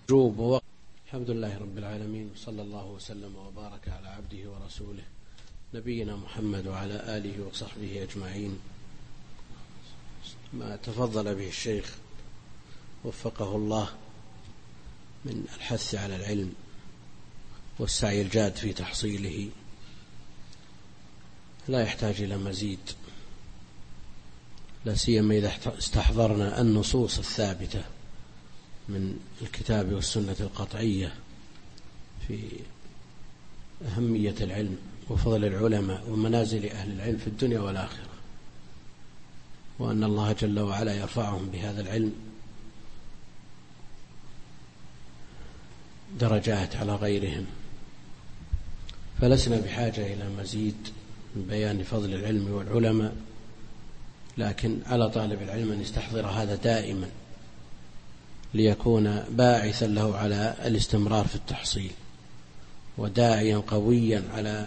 الحمد لله رب العالمين، وصلى الله وسلم وبارك على عبده ورسوله نبينا محمد وعلى آله وصحبه أجمعين. ما تفضل به الشيخ وفقه الله من الحث على العلم والسعي الجاد في تحصيله لا يحتاج إلى مزيد، لا سيما إذا استحضرنا النصوص الثابتة من الكتاب والسنة القطعية في أهمية العلم وفضل العلماء ومنازل أهل العلم في الدنيا والآخرة، وأن الله جل وعلا يرفعهم بهذا العلم درجات على غيرهم. فلسنا بحاجة إلى مزيد من بيان فضل العلم والعلماء، لكن على طالب العلم أن يستحضر هذا دائما ليكون باعثا له على الاستمرار في التحصيل، وداعيا قويا على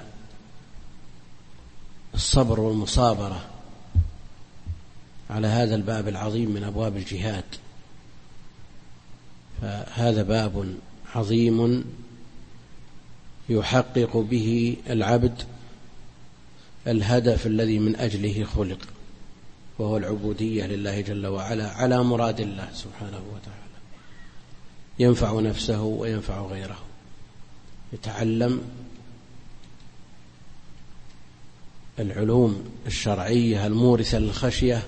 الصبر والمصابرة على هذا الباب العظيم من أبواب الجهاد. فهذا باب عظيم يحقق به العبد الهدف الذي من أجله خلق، وهو العبودية لله جل وعلا على مراد الله سبحانه وتعالى، ينفع نفسه وينفع غيره. يتعلم العلوم الشرعية المورثة للخشية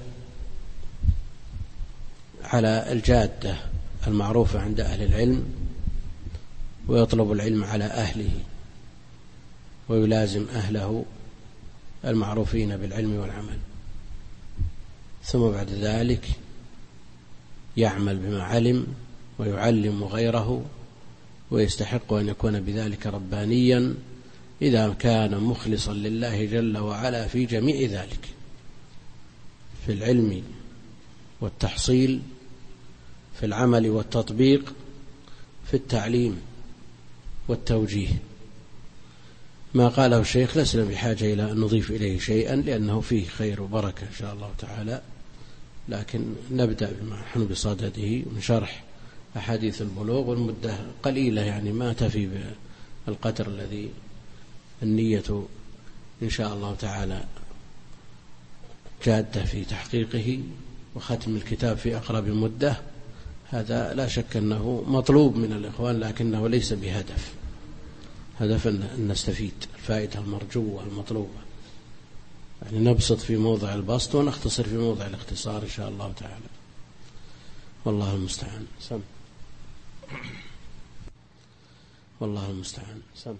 على الجادة المعروفة عند أهل العلم، ويطلب العلم على أهله ويلازم أهله المعروفين بالعلم والعمل، ثم بعد ذلك يعمل بما علم ويعلم غيره، ويستحق أن يكون بذلك ربانيا إذا كان مخلصا لله جل وعلا في جميع ذلك، في العلم والتحصيل، في العمل والتطبيق، في التعليم والتوجيه. ما قاله الشيخ لسنا بحاجة إلى أن نضيف إليه شيئا، لأنه فيه خير وبركة إن شاء الله تعالى، لكن نبدأ بما نحن بصدده من شرح أحاديث البلوغ، والمدة قليلة يعني ما تفي بالقدر الذي النية إن شاء الله تعالى جادة في تحقيقه وختم الكتاب في أقرب مدة. هذا لا شك أنه مطلوب من الإخوان، لكنه ليس بهدف، هدف أن نستفيد الفائدة المرجوة المطلوبة، يعني نبسط في موضع البسط ونختصر في موضع الاختصار إن شاء الله تعالى، والله المستعان. سم والله المستعان. سم.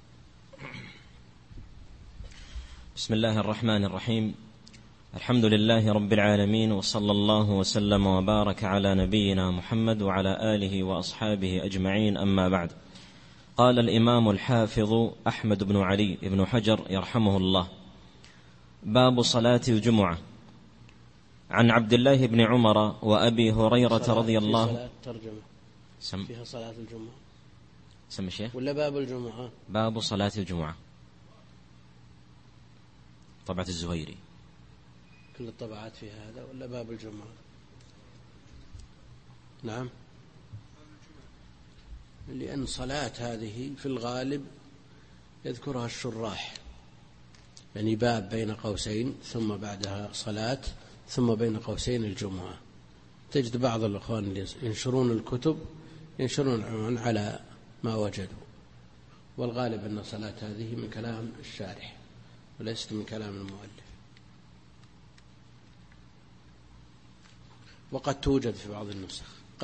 بسم الله الرحمن الرحيم. الحمد لله رب العالمين، وصلى الله وسلم وبارك على نبينا محمد وعلى آله وأصحابه أجمعين، أما بعد. قال الإمام الحافظ أحمد بن علي بن حجر يرحمه الله: باب صلاة الجمعة. عن عبد الله بن عمر وأبي هريرة رضي الله فيها صلاة الجمعة سم الشيخ ولا باب الجمعة؟ باب صلاة الجمعة، طبعة الزهيري. كل الطبعات فيها هذا ولا باب الجمعة؟ نعم، لأن صلاة هذه في الغالب يذكرها الشراح، يعني باب بين قوسين ثم بعدها صلاة ثم بين قوسين الجمعة. تجد بعض الأخوان اللي ينشرون الكتب ينشرون العنوان على ما وجدوا، والغالب أن صلاة هذه من كلام الشارح وليست من كلام المؤلف، وقد توجد في بعض النسخ،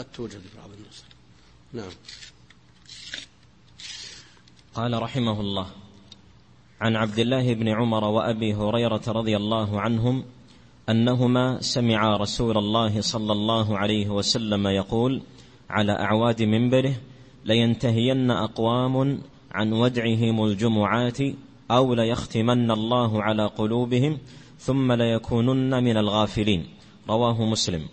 نعم. قال رحمه الله: عن عبد الله بن عمر وأبي هريرة رضي الله عنهم أنهما سمعا رسول الله صلى الله عليه وسلم يقول على أعواد منبره: لينتهين أقوام عن ودعهم الجمعات أو ليختمن الله على قلوبهم ثم ليكونن من الغافلين. رواه مسلم.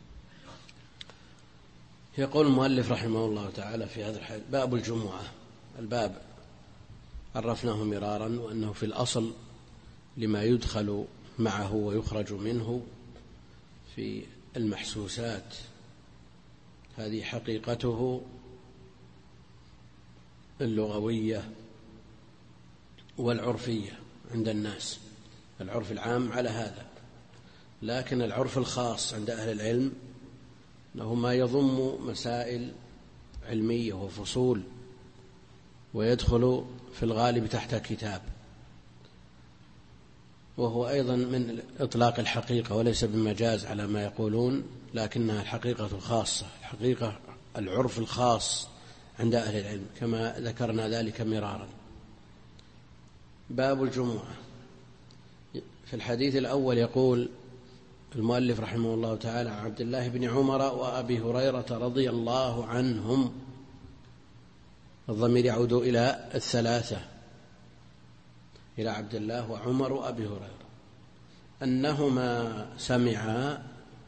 يقول المؤلف رحمه الله تعالى في هذا الحديث: باب الجمعة. الباب عرفناه مرارا، وأنه في الأصل لما يدخل معه ويخرج منه في المحسوسات، هذه حقيقته اللغوية والعرفية عند الناس، العرف العام على هذا، لكن العرف الخاص عند أهل العلم أنه ما يضم مسائل علمية وفصول، ويدخل في الغالب تحت كتاب، وهو أيضا من إطلاق الحقيقة وليس بمجاز على ما يقولون، لكنها الحقيقة الخاصة، الحقيقة العرف الخاص عند أهل العلم كما ذكرنا ذلك مرارا. باب الجمعة. في الحديث الأول يقول المؤلف رحمه الله تعالى: عن عبد الله بن عمر وأبي هريرة رضي الله عنهم. الضمير يعود إلى الثلاثة، إلى عبد الله وعمر وأبي هريرة، أنهما سمعا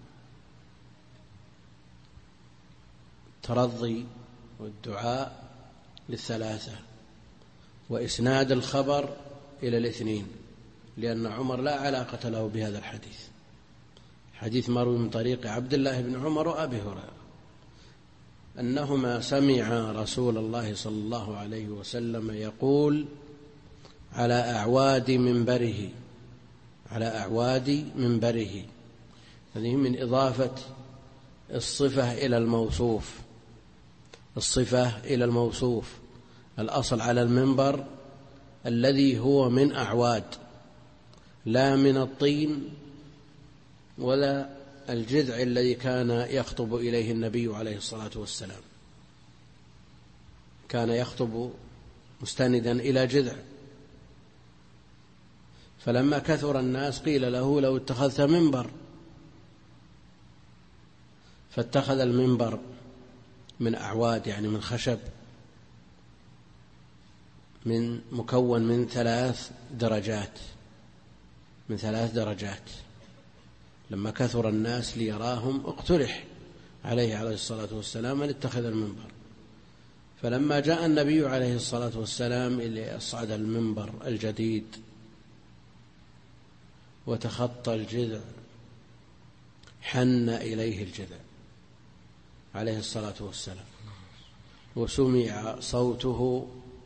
الترضي والدعاء للثلاثة، وإسناد الخبر إلى الاثنين، لأن عمر لا علاقة له بهذا الحديث، حديث مروي من طريق عبد الله بن عمر وأبي هريرة أنهما سمعا رسول الله صلى الله عليه وسلم يقول على أعواد منبره، هذه من إضافة الصفة إلى الموصوف، الأصل على المنبر الذي هو من أعواد، لا من الطين ولا الجذع الذي كان يخطب إليه النبي عليه الصلاة والسلام، كان يخطب مستندا إلى جذع، فلما كثر الناس قيل له: لو اتخذت منبر، فاتخذ المنبر من أعواد، يعني من خشب، مكون من 3 درجات، لما كثر الناس ليراهم اقترح عليه الصلاة والسلام أن اتخذ المنبر، فلما جاء النبي عليه الصلاة والسلام إلى أصعد المنبر الجديد وتخطى الجذع، حن إليه الجذع عليه الصلاة والسلام، وسمع صوته،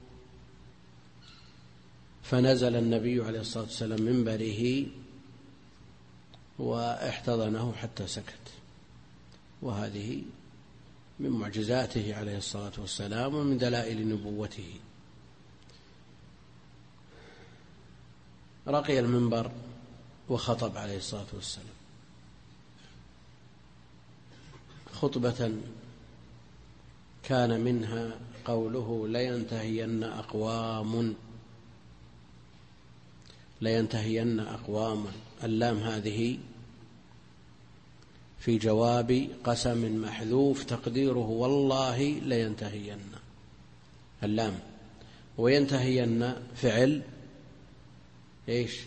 فنزل النبي عليه الصلاة والسلام من منبره واحتضنه حتى سكت. وهذه من معجزاته عليه الصلاة والسلام ومن دلائل نبوته. رقي المنبر وخطب عليه الصلاة والسلام خطبة كان منها قوله: لينتهين أقوام. اللام هذه في جواب قسم محذوف تقديره والله لينتهين، اللام، وينتهين فعل ايش؟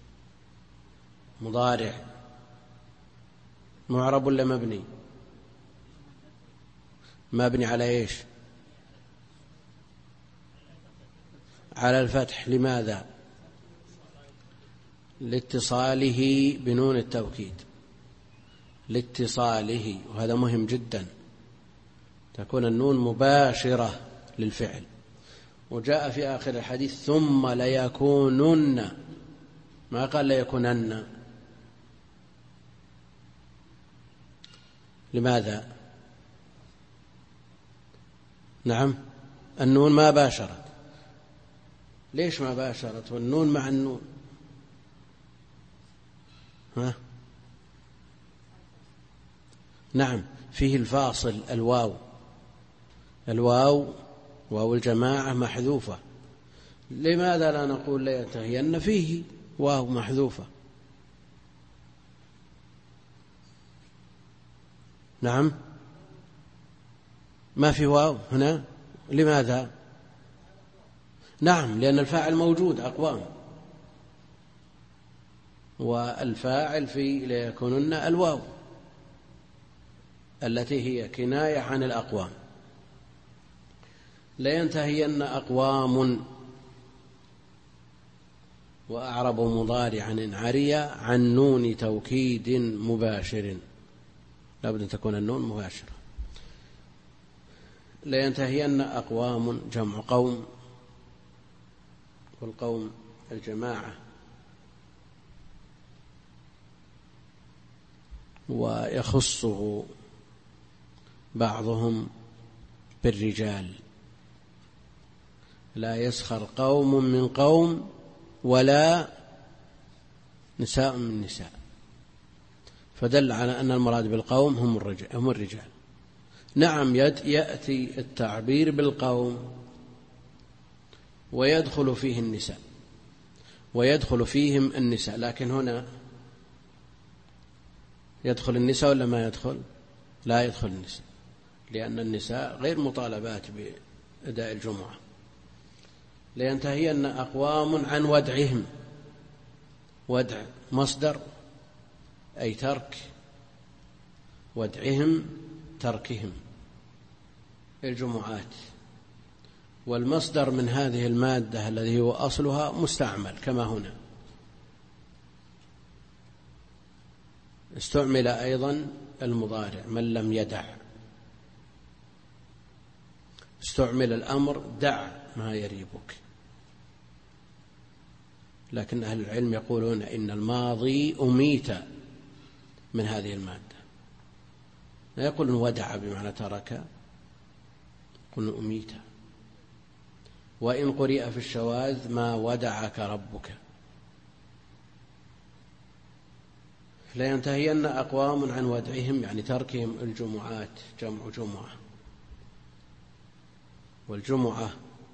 مضارع، معرب ولا مبني؟ مبني على ايش؟ على الفتح. لماذا؟ لاتصاله بنون التوكيد، لاتصاله، وهذا مهم جدا، تكون النون مباشرة للفعل. وجاء في آخر الحديث: ثم ليكونن، ما قال ليكونن. لماذا؟ نعم، النون ما باشرت. ليش ما باشرت والنون مع النون؟ نعم، فيه الفاصل، الواو واو الجماعة محذوفة. لماذا لا نقول لينتهين؟ فيه واو محذوفة. نعم، ما في واو هنا. لماذا؟ نعم، لأن الفاعل موجود، أقوام، والفاعل في ليكونن الواو التي هي كناية عن الأقوام. لينتهين أقوام، وأعرب مضارع عري عن نون توكيد مباشر، لا بد أن تكون النون مباشرة. لينتهين أقوام جمع قوم، والقوم الجماعة، ويخصه بعضهم بالرجال: لا يسخر قوم من قوم ولا نساء من نساء، فدل على أن المراد بالقوم هم الرجال. نعم، يأتي التعبير بالقوم ويدخل فيه النساء ويدخل فيهم النساء، لكن هنا يدخل النساء ولا ما يدخل؟ لا يدخل النساء، لأن النساء غير مطالبات بأداء الجمعة. لينتهين أقوام عن ودعهم، ودع مصدر أي ترك، ودعهم تركهم الجمعات، والمصدر من هذه المادة الذي هو أصلها مستعمل كما هنا. استعمل أيضا المضارع من لم يدع، استعمل الأمر دع ما يريبك، لكن أهل العلم يقولون إن الماضي أميت من هذه المادة، لا يقولون ودع بمعنى ترك، يقولون أميت. وإن قرئ في الشواذ ما ودعك ربك. لينتهين أقوام عن ودعهم يعني تركهم الجمعات، جمع جمعة، والجمعة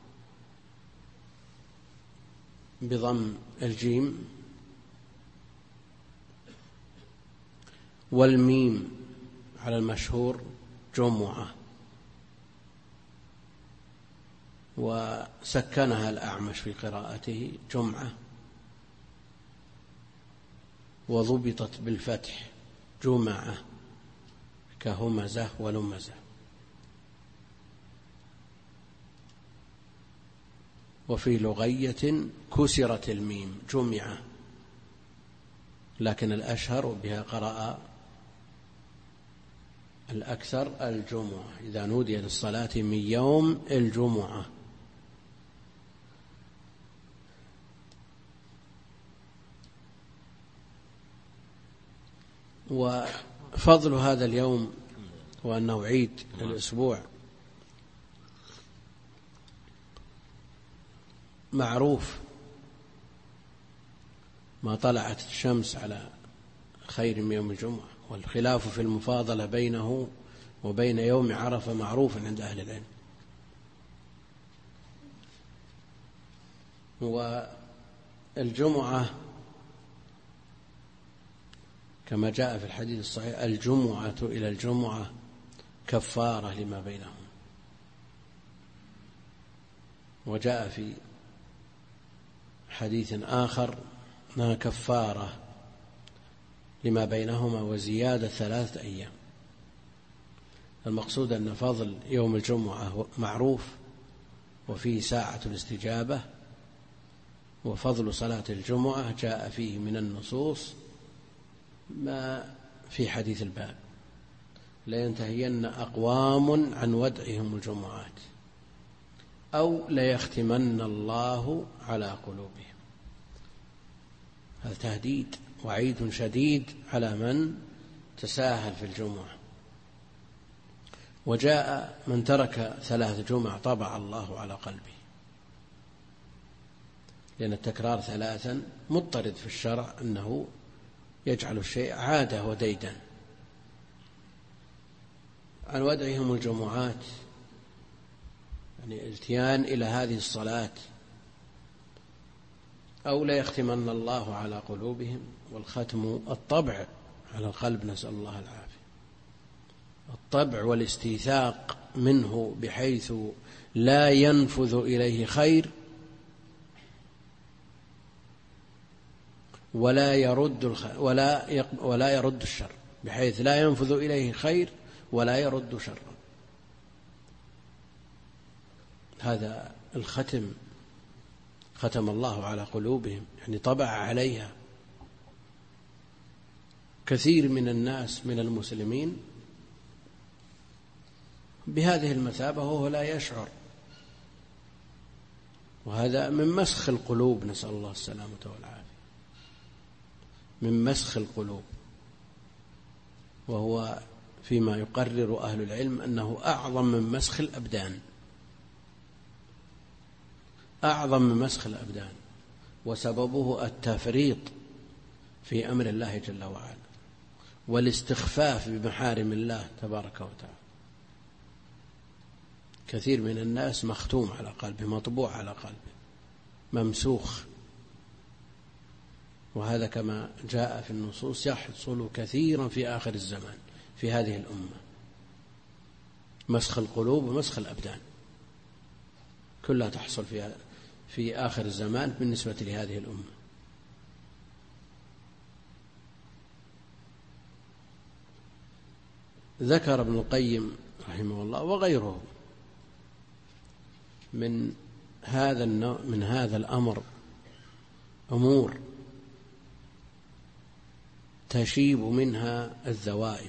بضم الجيم والميم على المشهور جمعة، وسكنها الأعمش في قراءته جمعة، وضبطت بالفتح جمعة كهمزة ولمزة. وفي لغية كسرت الميم جمعة، لكن الأشهر بها قرأ الأكثر الجمعة إذا نودي للصلاة من يوم الجمعة. وفضل هذا اليوم هو أنه عيد الأسبوع، معروف ما طلعت الشمس على خير من يوم الجمعة، والخلاف في المفاضلة بينه وبين يوم عرفة معروف عند أهل العلم. والجمعة كما جاء في الحديث الصحيح: الجمعة إلى الجمعة كفارة لما بينهم. وجاء في حديث آخر: ما كفارة لما بينهما وزيادة 3 أيام. المقصود أن فضل يوم الجمعة معروف، وفيه ساعة الاستجابة، وفضل صلاة الجمعة جاء فيه من النصوص ما في حديث الباب: لينتهين أقوام عن ودعهم الجمعات أو ليختمن الله على قلوبهم. هذا تهديد وعيد شديد على من تساهل في الجمعة. وجاء من ترك 3 جمع طبع الله على قلبه، لأن التكرار 3 مضطرد في الشرع أنه يجعل الشيء عادة وديدا. عن ودعهم الجمعات يعني الاتيان إلى هذه الصلاة، أو لا يختمن الله على قلوبهم، والختم الطبع على القلب، نسأل الله العافية، الطبع والاستيثاق منه بحيث لا ينفذ إليه خير ولا يرد الشر، بحيث لا ينفذ إليه خير ولا يرد شرا. هذا الختم ختم الله على قلوبهم، يعني طبع عليها. كثير من الناس من المسلمين بهذه المثابة وهو لا يشعر، وهذا من مسخ القلوب، نسأل الله السلامة والعافية، من مسخ القلوب، وهو فيما يقرر أهل العلم أنه أعظم من مسخ الأبدان، أعظم من مسخ الأبدان، وسببه التفريط في أمر الله جل وعلا والاستخفاف بمحارم الله تبارك وتعالى. كثير من الناس مختوم على قلبه، مطبوع على قلبه، ممسوخ، وهذا كما جاء في النصوص يحصل كثيرا في آخر الزمان في هذه الأمة، مسخ القلوب ومسخ الأبدان كلها تحصل في آخر الزمان بالنسبة لهذه الأمة. ذكر ابن القيم رحمه الله وغيره من هذا الأمر أمور تشيب منها الذوائب.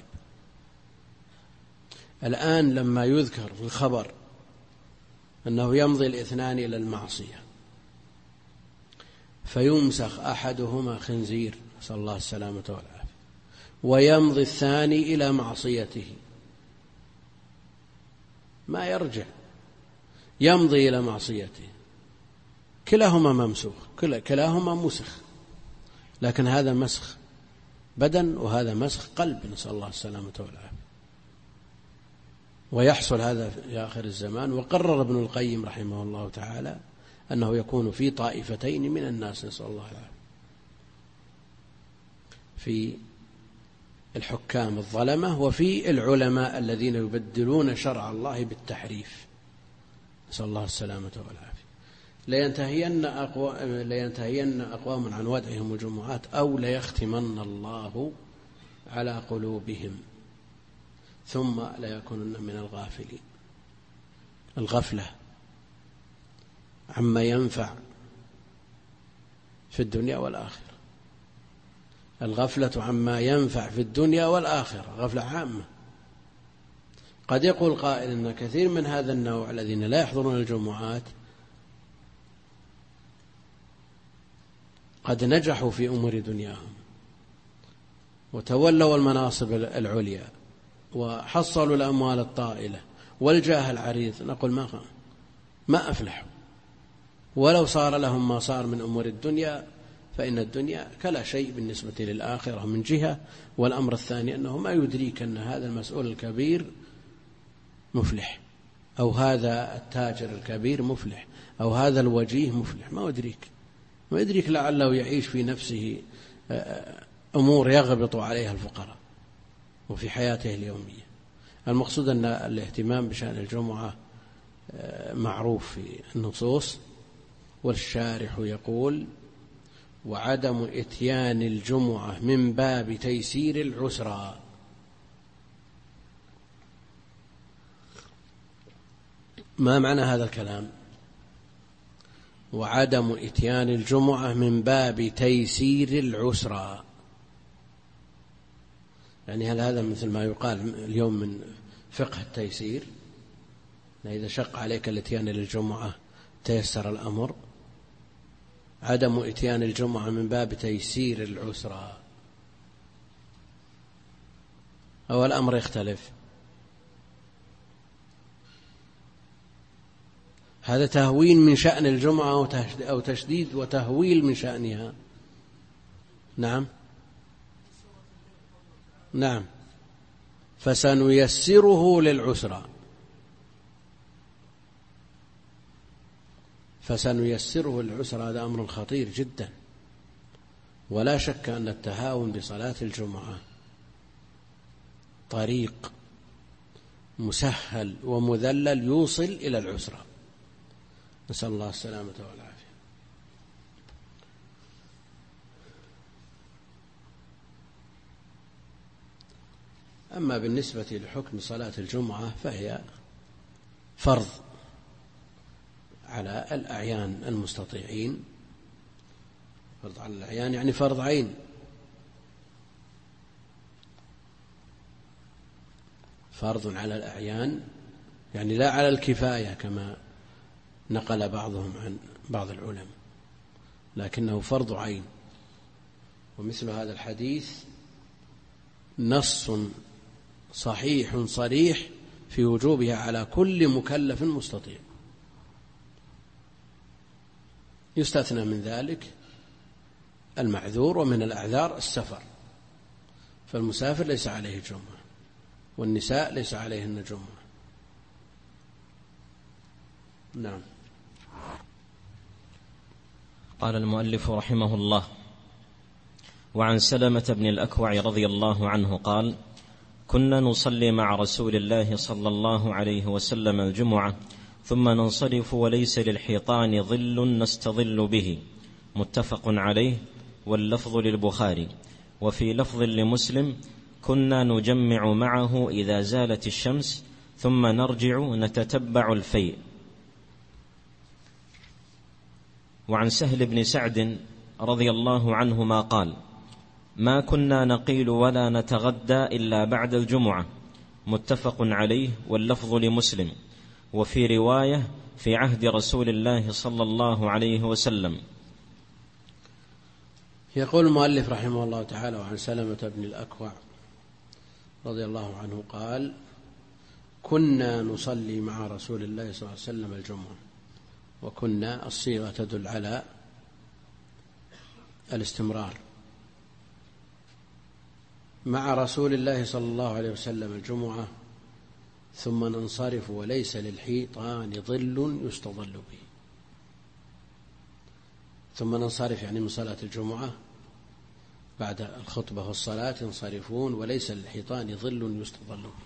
الآن لما يذكر في الخبر أنه يمضي الاثنان إلى المعصية فيمسخ أحدهما خنزير، نسأل الله السلامة والعافية، ويمضي الثاني إلى معصيته، ما يرجع، يمضي إلى معصيته، كلاهما ممسوخ، كلاهما مسخ، لكن هذا مسخ بدن وهذا مسخ قلب، نسأل الله السلامة والعافية. ويحصل هذا في آخر الزمان، وقرر ابن القيم رحمه الله تعالى أنه يكون في طائفتين من الناس، نسأل الله العافية، في الحكام الظلمة وفي العلماء الذين يبدلون شرع الله بالتحريف، نسأل الله السلامة والعافية. لينتهين أقوام عن ودعهم الجمعات أو ليختمن الله على قلوبهم ثم ليكونن من الغافلين. الغفلة عما ينفع في الدنيا والآخرة، الغفلة عما ينفع في الدنيا والآخرة غفلة عامة. قد يقول قائل إن كثير من هذا النوع الذين لا يحضرون الجمعات قد نجحوا في أمور دنياهم وتولوا المناصب العليا وحصلوا الأموال الطائلة والجاه العريض، نقول ما أفلحوا، ولو صار لهم ما صار من أمور الدنيا فإن الدنيا كلا شيء بالنسبة للآخرة من جهة، والأمر الثاني أنه ما يدريك أن هذا المسؤول الكبير مفلح، أو هذا التاجر الكبير مفلح، أو هذا الوجيه مفلح، ما يدريك لعله يعيش في نفسه أمور يغبط عليها الفقراء وفي حياته اليومية. المقصود أن الاهتمام بشأن الجمعة معروف في النصوص، والشارح يقول: وعدم إتيان الجمعة من باب تيسير العسرى. ما معنى هذا الكلام؟ وعدم إتيان الجمعة من باب تيسير العسرى، يعني هل هذا مثل ما يقال اليوم من فقه التيسير، إذا شق عليك الاتيان للجمعة تيسر الأمر؟ عدم إتيان الجمعة من باب تيسير العسرى، أو الأمر يختلف؟ هذا تهوين من شأن الجمعة أو تشديد وتهويل من شأنها؟ نعم، فسنيسره للعسرى، فسنيسره للعسرى، هذا أمر خطير جدا. ولا شك أن التهاون بصلاة الجمعة طريق مسهل ومذلل يوصل إلى العسرى، نسأل الله السلامة والعافية. أما بالنسبة لحكم صلاة الجمعة فهي فرض على الأعيان المستطيعين، فرض على الأعيان يعني فرض عين، فرض على الأعيان يعني لا على الكفاية كما نقل بعضهم عن بعض العلماء، لكنه فرض عين. ومثل هذا الحديث نص صحيح صريح في وجوبها على كل مكلف مستطيع. يستثنى من ذلك المعذور، ومن الأعذار السفر، فالمسافر ليس عليه جمعة، والنساء ليس عليهن جمعة. نعم. قال المؤلف رحمه الله: وعن سلمة بن الأكوع رضي الله عنه قال: كنا نصلي مع رسول الله صلى الله عليه وسلم الجمعة ثم ننصرف وليس للحيطان ظل نستظل به، متفق عليه، واللفظ للبخاري. وفي لفظ لمسلم: كنا نجمع معه إذا زالت الشمس ثم نرجع نتتبع الفيء. وعن سهل بن سعد رضي الله عنهما قال: ما كنا نقيل ولا نتغدى إلا بعد الجمعة، متفق عليه، واللفظ لمسلم. وفي رواية: في عهد رسول الله صلى الله عليه وسلم. يقول المؤلف رحمه الله تعالى: وعن سلمة بن الأكوع رضي الله عنه قال: كنا نصلي مع رسول الله صلى الله عليه وسلم الجمعة. وكنا الصيغة تدل على الاستمرار. مع رسول الله صلى الله عليه وسلم الجمعة ثم ننصرف وليس للحيطان ظل يستظل به. ثم ننصرف يعني من صلاة الجمعة بعد الخطبة والصلاة ينصرفون وليس للحيطان ظل يستظل به.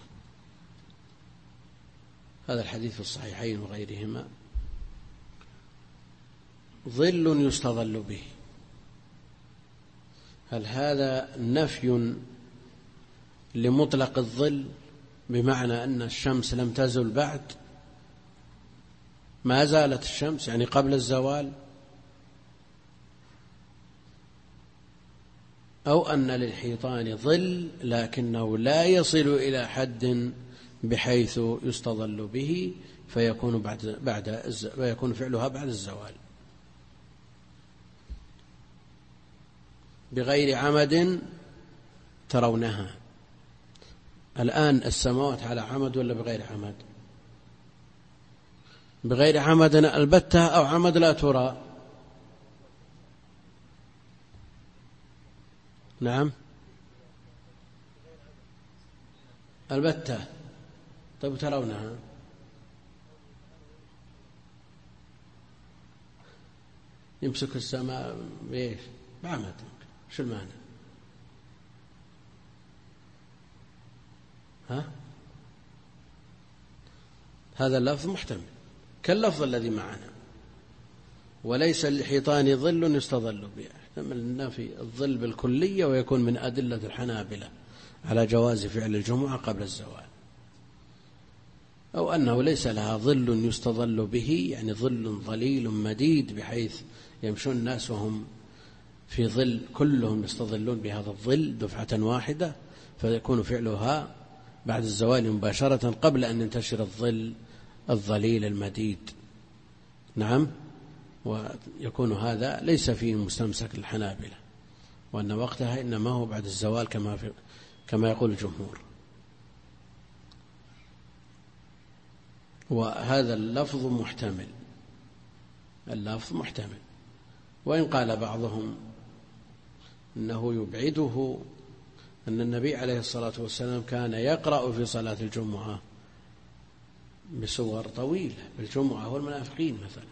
هذا الحديث في الصحيحين وغيرهما. ظل يستظل به، هل هذا نفي لمطلق الظل بمعنى أن الشمس لم تزل بعد، ما زالت الشمس يعني قبل الزوال، أو أن للحيطان ظل لكنه لا يصل إلى حد بحيث يستظل به فيكون فعلها بعد الزوال بغير عمد ترونها. الآن السماوات على عمد ولا بغير عمد؟ بغير عمد البتة أو عمد لا ترى؟ نعم البتة. طيب ترونها؟ يمسك السماء بإيش؟ بعمد. شو المعنى؟ هذا اللفظ محتمل كاللفظ الذي معنا: وليس للحيطان ظل يستظل به. يحتمل النفي الظل بالكلية ويكون من أدلة الحنابلة على جواز فعل الجمعة قبل الزوال، أو أنه ليس لها ظل يستظل به يعني ظل ظليل مديد بحيث يمشون الناس وهم في ظل كلهم يستظلون بهذا الظل دفعة واحدة، فيكون فعلها بعد الزوال مباشرة قبل أن ينتشر الظل الظليل المديد. نعم. ويكون هذا ليس فيه مستمسك للحنابلة، وأن وقتها إنما هو بعد الزوال كما يقول الجمهور. وهذا اللفظ محتمل، اللفظ محتمل، وإن قال بعضهم إنه يبعده أن النبي عليه الصلاة والسلام كان يقرأ في صلاة الجمعة بسور طويلة بالجمعة والمنافقين مثلا،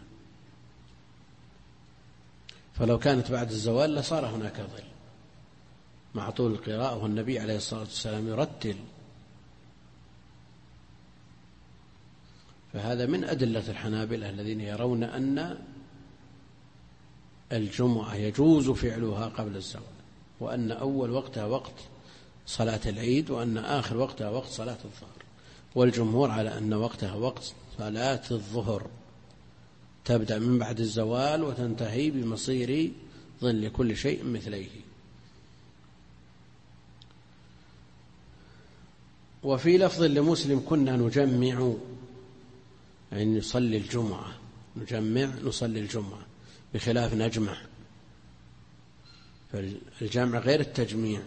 فلو كانت بعد الزوال لصار هناك ظل مع طول القراءة، والنبي عليه الصلاة والسلام يرتل. فهذا من أدلة الحنابلة الذين يرون أن الجمعة يجوز فعلها قبل الزوال، وأن أول وقتها وقت صلاة العيد، وأن آخر وقتها وقت صلاة الظهر. والجمهور على أن وقتها وقت صلاة الظهر، تبدأ من بعد الزوال وتنتهي بمصير ظل كل شيء مثليه. وفي لفظ لمسلم: كنا نجمع يعني نصلي الجمعة، نجمع نصلي الجمعة، بخلاف نجمع، فالجمع غير التجميع.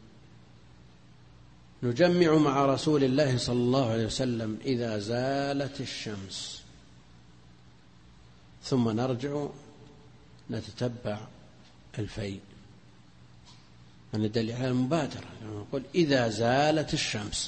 نجمع مع رسول الله صلى الله عليه وسلم إذا زالت الشمس، ثم نرجع نتتبع الفيء. فندل على المبادرة، نقول إذا زالت الشمس،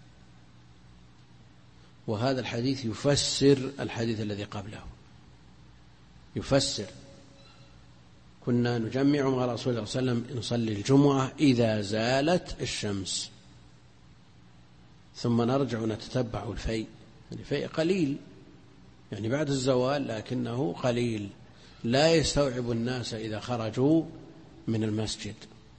وهذا الحديث يفسر الحديث الذي قبله، يفسر. كنا نجمع مع رسول الله صلى الله عليه وسلم نصلي الجمعة إذا زالت الشمس، ثم نرجع نتتبع الفيء. الفيء قليل يعني بعد الزوال، لكنه قليل لا يستوعب الناس إذا خرجوا من المسجد.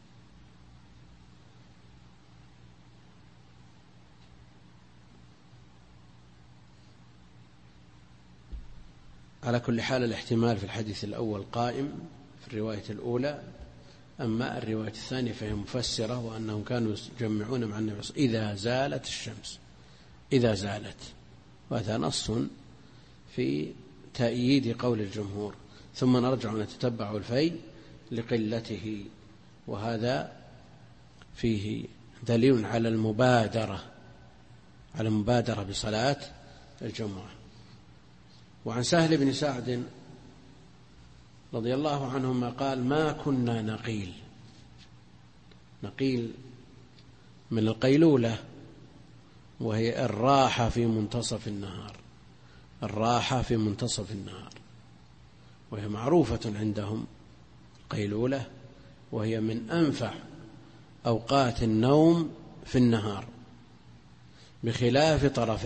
على كل حال الاحتمال في الحديث الأول قائم في الرواية الأولى، أما الرواية الثانية فهي مفسرة، وأنهم كانوا يجمعون مع النبي إذا زالت الشمس، إذا زالت، وهذا نص في تأييد قول الجمهور. ثم نرجع نتتبع الفيء لقلته، وهذا فيه دليل على المبادرة بصلاة الجمعة. وعن سهل بن سعد رضي الله عنهما قال: ما كنا نقيل من القيلولة، وهي الراحة في منتصف النهار، وهي معروفة عندهم قيلولة، وهي من أنفع أوقات النوم في النهار، بخلاف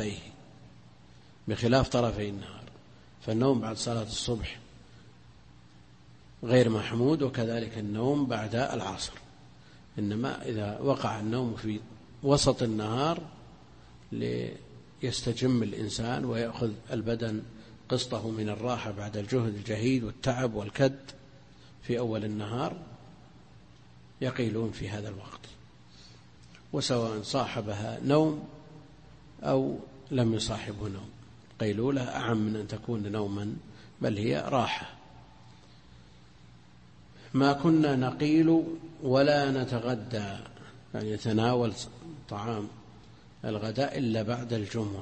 طرفي النهار. فالنوم بعد صلاة الصبح غير محمود، وكذلك النوم بعد العصر. إنما إذا وقع النوم في وسط النهار ليستجم الإنسان ويأخذ البدن قسطه من الراحة بعد الجهد الجهيد والتعب والكد في أول النهار، يقيلون في هذا الوقت، وسواء صاحبها نوم أو لم يصاحبه نوم. قيلولة أعم من أن تكون نوما، بل هي راحة. ما كنا نقيل ولا نتغدى، يعني يتناول طعام الغداء إلا بعد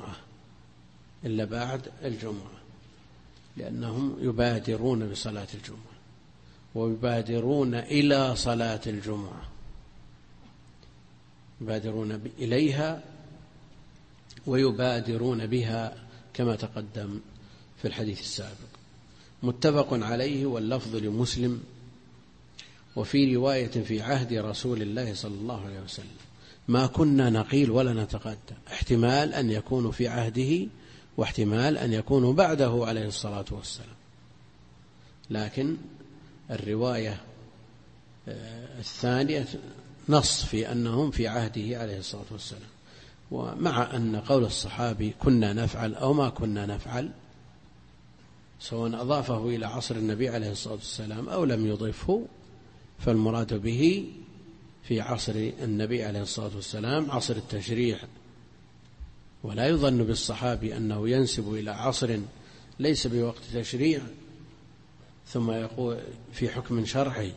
الجمعة، لأنهم يبادرون بصلاة الجمعة، ويبادرون إلى صلاة الجمعة، يبادرون إليها ويبادرون بها كما تقدم في الحديث السابق. متفق عليه، واللفظ لمسلم. وفي رواية في عهد رسول الله صلى الله عليه وسلم: ما كنا نقيل ولا نتغدى، احتمال أن يكون في عهده، واحتمال أن يكون بعده عليه الصلاة والسلام. لكن الرواية الثانية نص في أنهم في عهده عليه الصلاة والسلام. ومع أن قول الصحابي كنا نفعل أو ما كنا نفعل، سواء أضافه إلى عصر النبي عليه الصلاة والسلام أو لم يضفه، فالمراد به في عصر النبي عليه الصلاة والسلام عصر التشريع. ولا يظن بالصحابي أنه ينسب إلى عصر ليس بوقت تشريع ثم يقول في حكم شرعي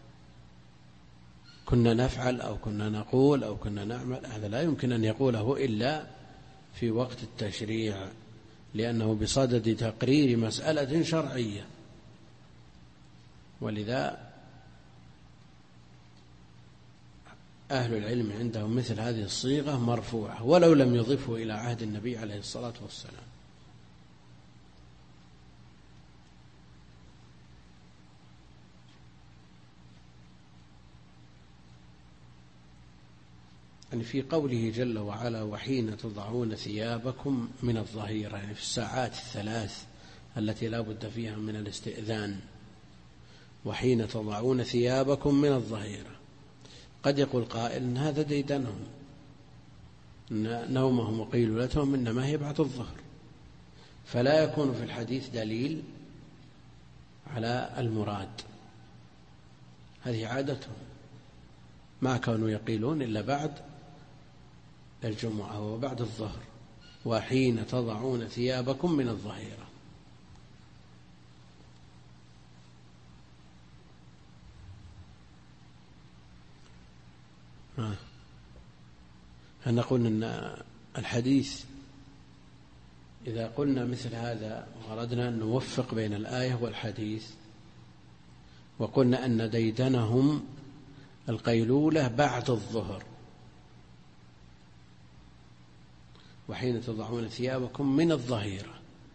كنا نفعل أو كنا نقول أو كنا نعمل. هذا لا يمكن أن يقوله إلا في وقت التشريع، لأنه بصدد تقرير مسألة شرعية. ولذا أهل العلم عندهم مثل هذه الصيغة مرفوعة ولو لم يضفه إلى عهد النبي عليه الصلاة والسلام. يعني في قوله جل وعلا: وحين تضعون ثيابكم من الظهيرة، يعني في الساعات الثلاث التي لا بد فيها من الاستئذان. وحين تضعون ثيابكم من الظهيرة، قد يقول قائل إن هذا ديدنهم، إن نومهم وقيلولتهم إنما هي بعد الظهر، فلا يكون في الحديث دليل على المراد. هذه عادتهم، ما كانوا يقيلون إلا بعد الجمعة وبعد الظهر، وحين تضعون ثيابكم من الظهيرة. هل نقول أن الحديث إذا قلنا مثل هذا وأردنا أن نوفق بين الآية والحديث وقلنا أن ديدنهم القيلولة بعد الظهر، وحين تضعون ثيابكم من الظهيرة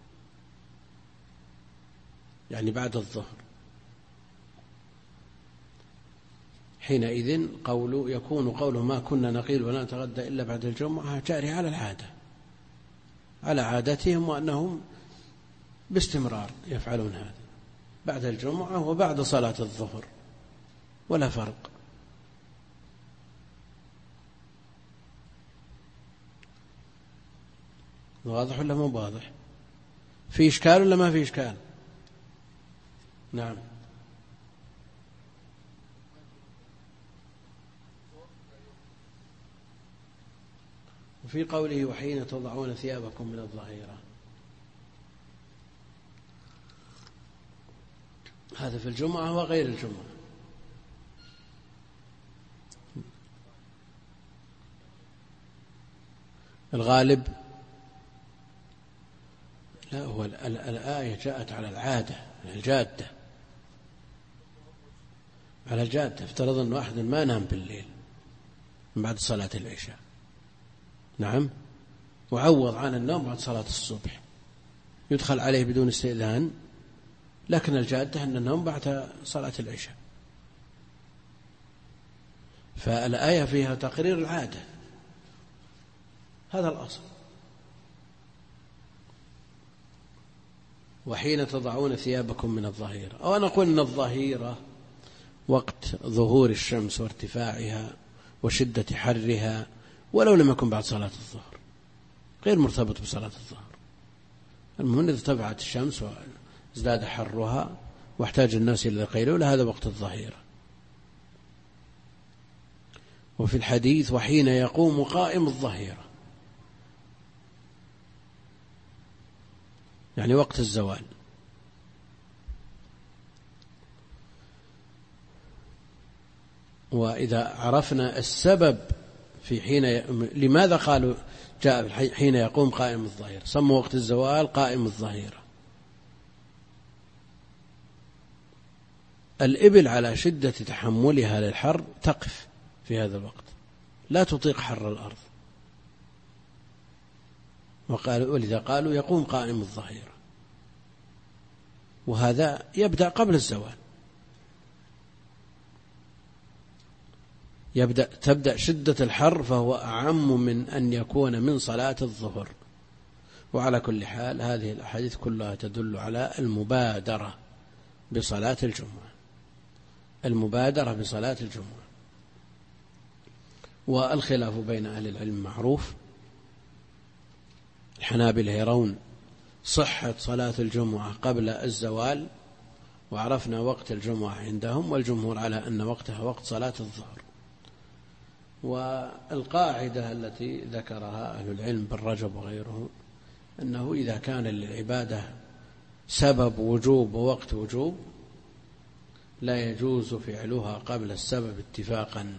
يعني بعد الظهر، حينئذ يكون قوله ما كنا نقيل ولا نتغدى إلا بعد الجمعة جاري على العادة، على عادتهم، وأنهم باستمرار يفعلون هذا بعد الجمعة وبعد صلاة الظهر ولا فرق. واضح ولا مو واضح؟ في إشكال ولا ما في إشكال؟ نعم. وفي قوله وحين تضعون ثيابكم من الظهيرة، هذا في الجمعة وغير الجمعة. الغالب لا، هو الآية جاءت على العادة، الجادة، على الجادة. افترض أن واحد ما نام بالليل من بعد صلاة العشاء، نعم، وعوض عن النوم بعد صلاة الصبح، يدخل عليه بدون استئذان، لكن الجادة أن النوم بعد صلاة العشاء. فالآية فيها تقرير العادة، هذا الأصل. وحين تضعون ثيابكم من الظهيرة، أو أنا أقول أن الظهيرة وقت ظهور الشمس وارتفاعها وشدة حرها، ولو لم يكن بعد صلاة الظهر، غير مرتبط بصلاة الظهر. المهم إذا ارتفعت الشمس وازداد حرها واحتاج الناس إلى القيلولة، هذا وقت الظهيرة. وفي الحديث وحين يقوم قائم الظهيرة، يعني وقت الزوال. وإذا عرفنا السبب في لماذا قالوا جاء حين يقوم قائم الظهيرة، سموا وقت الزوال قائم الظهيرة. الإبل على شدة تحملها للحر تقف في هذا الوقت، لا تطيق حر الأرض، ولذا قالوا يقوم قائم الظهيرة، وهذا يبدأ قبل الزوال، تبدأ شدة الحر، فهو أعم من أن يكون من صلاة الظهر. وعلى كل حال هذه الأحاديث كلها تدل على المبادرة بصلاة الجمعة، المبادرة بصلاة الجمعة. والخلاف بين أهل العلم معروف. الحنابلة يرون صحة صلاة الجمعة قبل الزوال، وعرفنا وقت الجمعة عندهم، والجمهور على أن وقتها وقت صلاة الظهر. والقاعدة التي ذكرها أهل العلم بالرجب وغيره، أنه إذا كان للعبادة سبب وجوب ووقت وجوب، لا يجوز فعلها قبل السبب اتفاقا،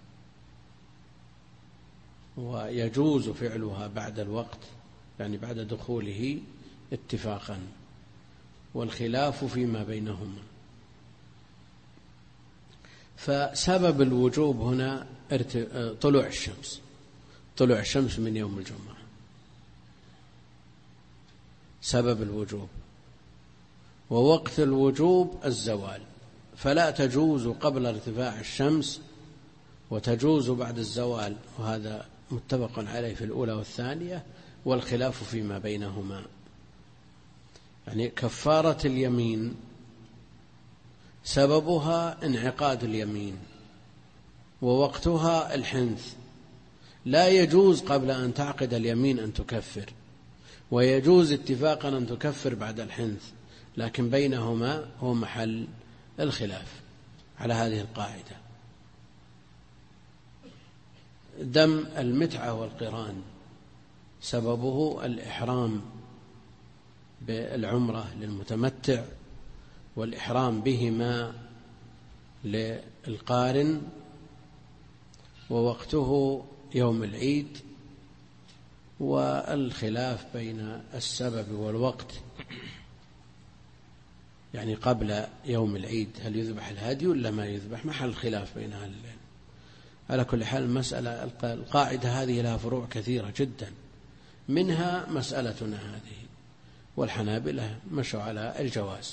ويجوز فعلها بعد الوقت، يعني بعد دخوله اتفاقا، والخلاف فيما بينهما. فسبب الوجوب هنا طلوع الشمس من يوم الجمعة، سبب الوجوب. ووقت الوجوب الزوال، فلا تجوز قبل ارتفاع الشمس، وتجوز بعد الزوال، وهذا متفق عليه في الأولى والثانية، والخلاف فيما بينهما. يعني كفارة اليمين سببها انعقاد اليمين، ووقتها الحنث، لا يجوز قبل أن تعقد اليمين أن تكفر، ويجوز اتفاقا أن تكفر بعد الحنث، لكن بينهما هو محل الخلاف على هذه القاعدة. دم المتعة والقران سببه الإحرام بالعمرة للمتمتع والإحرام بهما للقارن، ووقته يوم العيد. والخلاف بين السبب والوقت، يعني قبل يوم العيد هل يذبح الهدي ولا ما يذبح، محل خلاف بين أهل العلم. على كل حال المسألة القاعدة هذه لها فروع كثيرة جدا، منها مسألتنا هذه، والحنابلة مشوا على الجواز.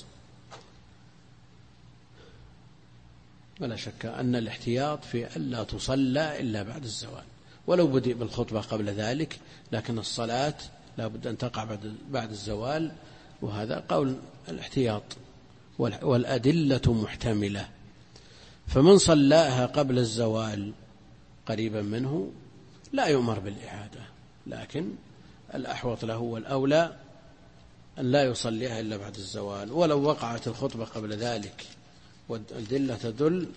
ولا شك أن الاحتياط في ألا تصلى إلا بعد الزوال، ولو بدأ بالخطبة قبل ذلك، لكن الصلاة لا بد أن تقع بعد الزوال، وهذا قول الاحتياط، والأدلة محتملة. فمن صلاها قبل الزوال قريبا منه لا يؤمر بالإعادة، لكن الأحوط له والأولى أن لا يصليها إلا بعد الزوال، ولو وقعت الخطبة قبل ذلك. والأدلة تدل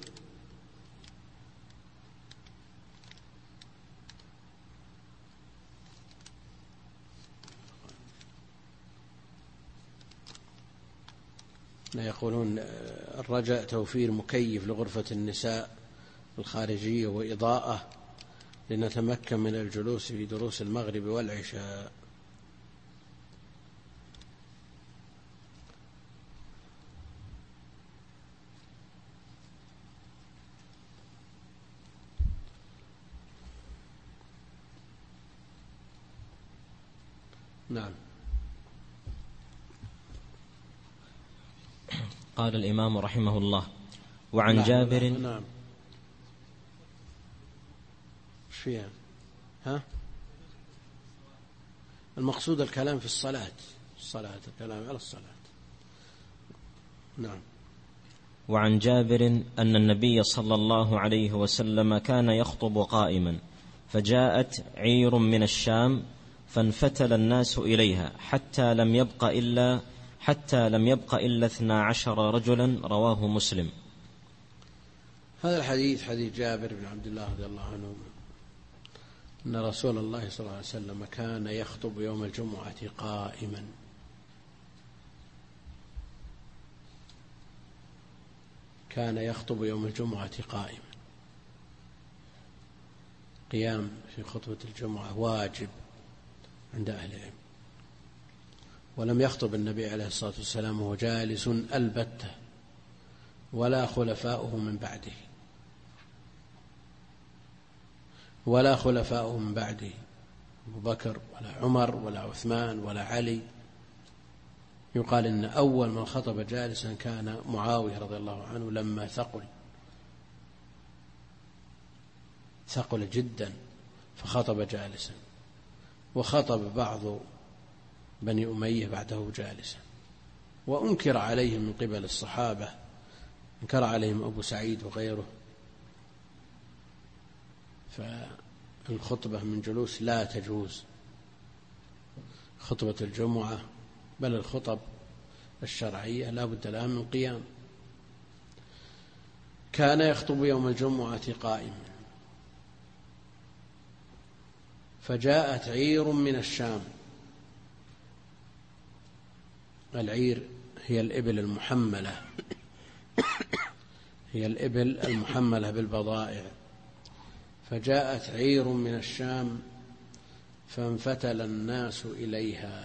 يقولون الرجاء توفير مكيف لغرفة النساء الخارجية وإضاءة لنتمكن من الجلوس في دروس المغرب والعشاء. نعم. قال الإمام رحمه الله: وعن جابر. نعم. ايش فيها؟ ها؟ المقصود الكلام في الصلاة، الكلام على الصلاة. نعم. وعن جابر أن النبي صلى الله عليه وسلم كان يخطب قائما، فجاءت عير من الشام فانفتل الناس إليها حتى لم يبق إلا 12 رجلا، رواه مسلم. هذا الحديث حديث جابر بن عبد الله رضي الله عنه أن رسول الله صلى الله عليه وسلم كان يخطب يوم الجمعة قائما، كان يخطب يوم الجمعة قائما. قيام في خطبة الجمعة واجب عند أهل العلم، ولم يخطب النبي عليه الصلاة والسلام وهو جالس البتة، ولا خلفاؤه من بعده، أبو بكر ولا عمر ولا عثمان ولا علي. يقال إن أول من خطب جالسا كان معاوية رضي الله عنه لما ثقل جدا فخطب جالسا، وخطب بعض بني أمية بعده جالسا، وأنكر عليهم من قبل الصحابة، انكر عليهم أبو سعيد وغيره. فالخطبة من جلوس لا تجوز، خطبة الجمعة بل الخطب الشرعية لا بد لها من قيام. كان يخطب يوم الجمعة قائما، فجاءت عير من الشام. العير هي الإبل المحملة بالبضائع. فجاءت عير من الشام فانفتل الناس إليها،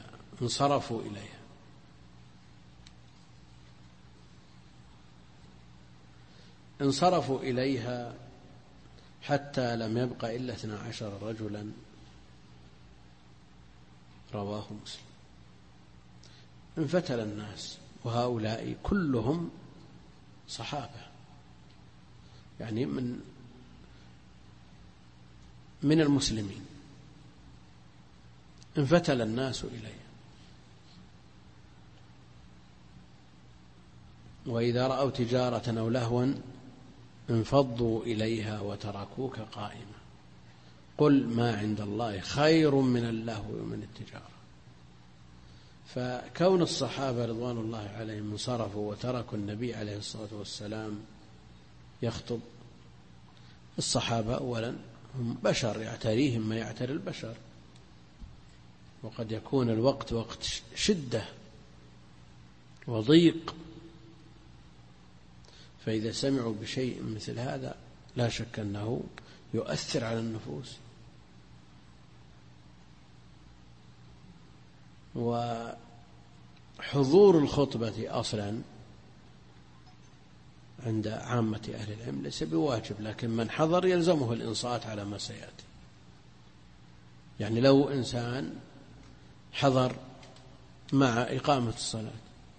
انصرفوا إليها حتى لم يبق إلا 12 رجلا، رواه مسلم. انفتل الناس، وهؤلاء كلهم صحابة، يعني من المسلمين. انفتل الناس إليه، وإذا رأوا تجارة أو لهوا انفضوا إليها وتركوك قائما. قل ما عند الله خير من اللهو ومن التجارة. فكون الصحابة رضوان الله عليهم انصرفوا وتركوا النبي عليه الصلاة والسلام يخطب. الصحابة أولا هم بشر، يعتريهم ما يعتري البشر، وقد يكون الوقت وقت شدة وضيق، فإذا سمعوا بشيء مثل هذا لا شك أنه يؤثر على النفوس. وحضور الخطبة أصلا عند عامة أهل العلم ليس بواجب، لكن من حضر يلزمه الإنصات على ما سيأتي. يعني لو إنسان حضر مع إقامة الصلاة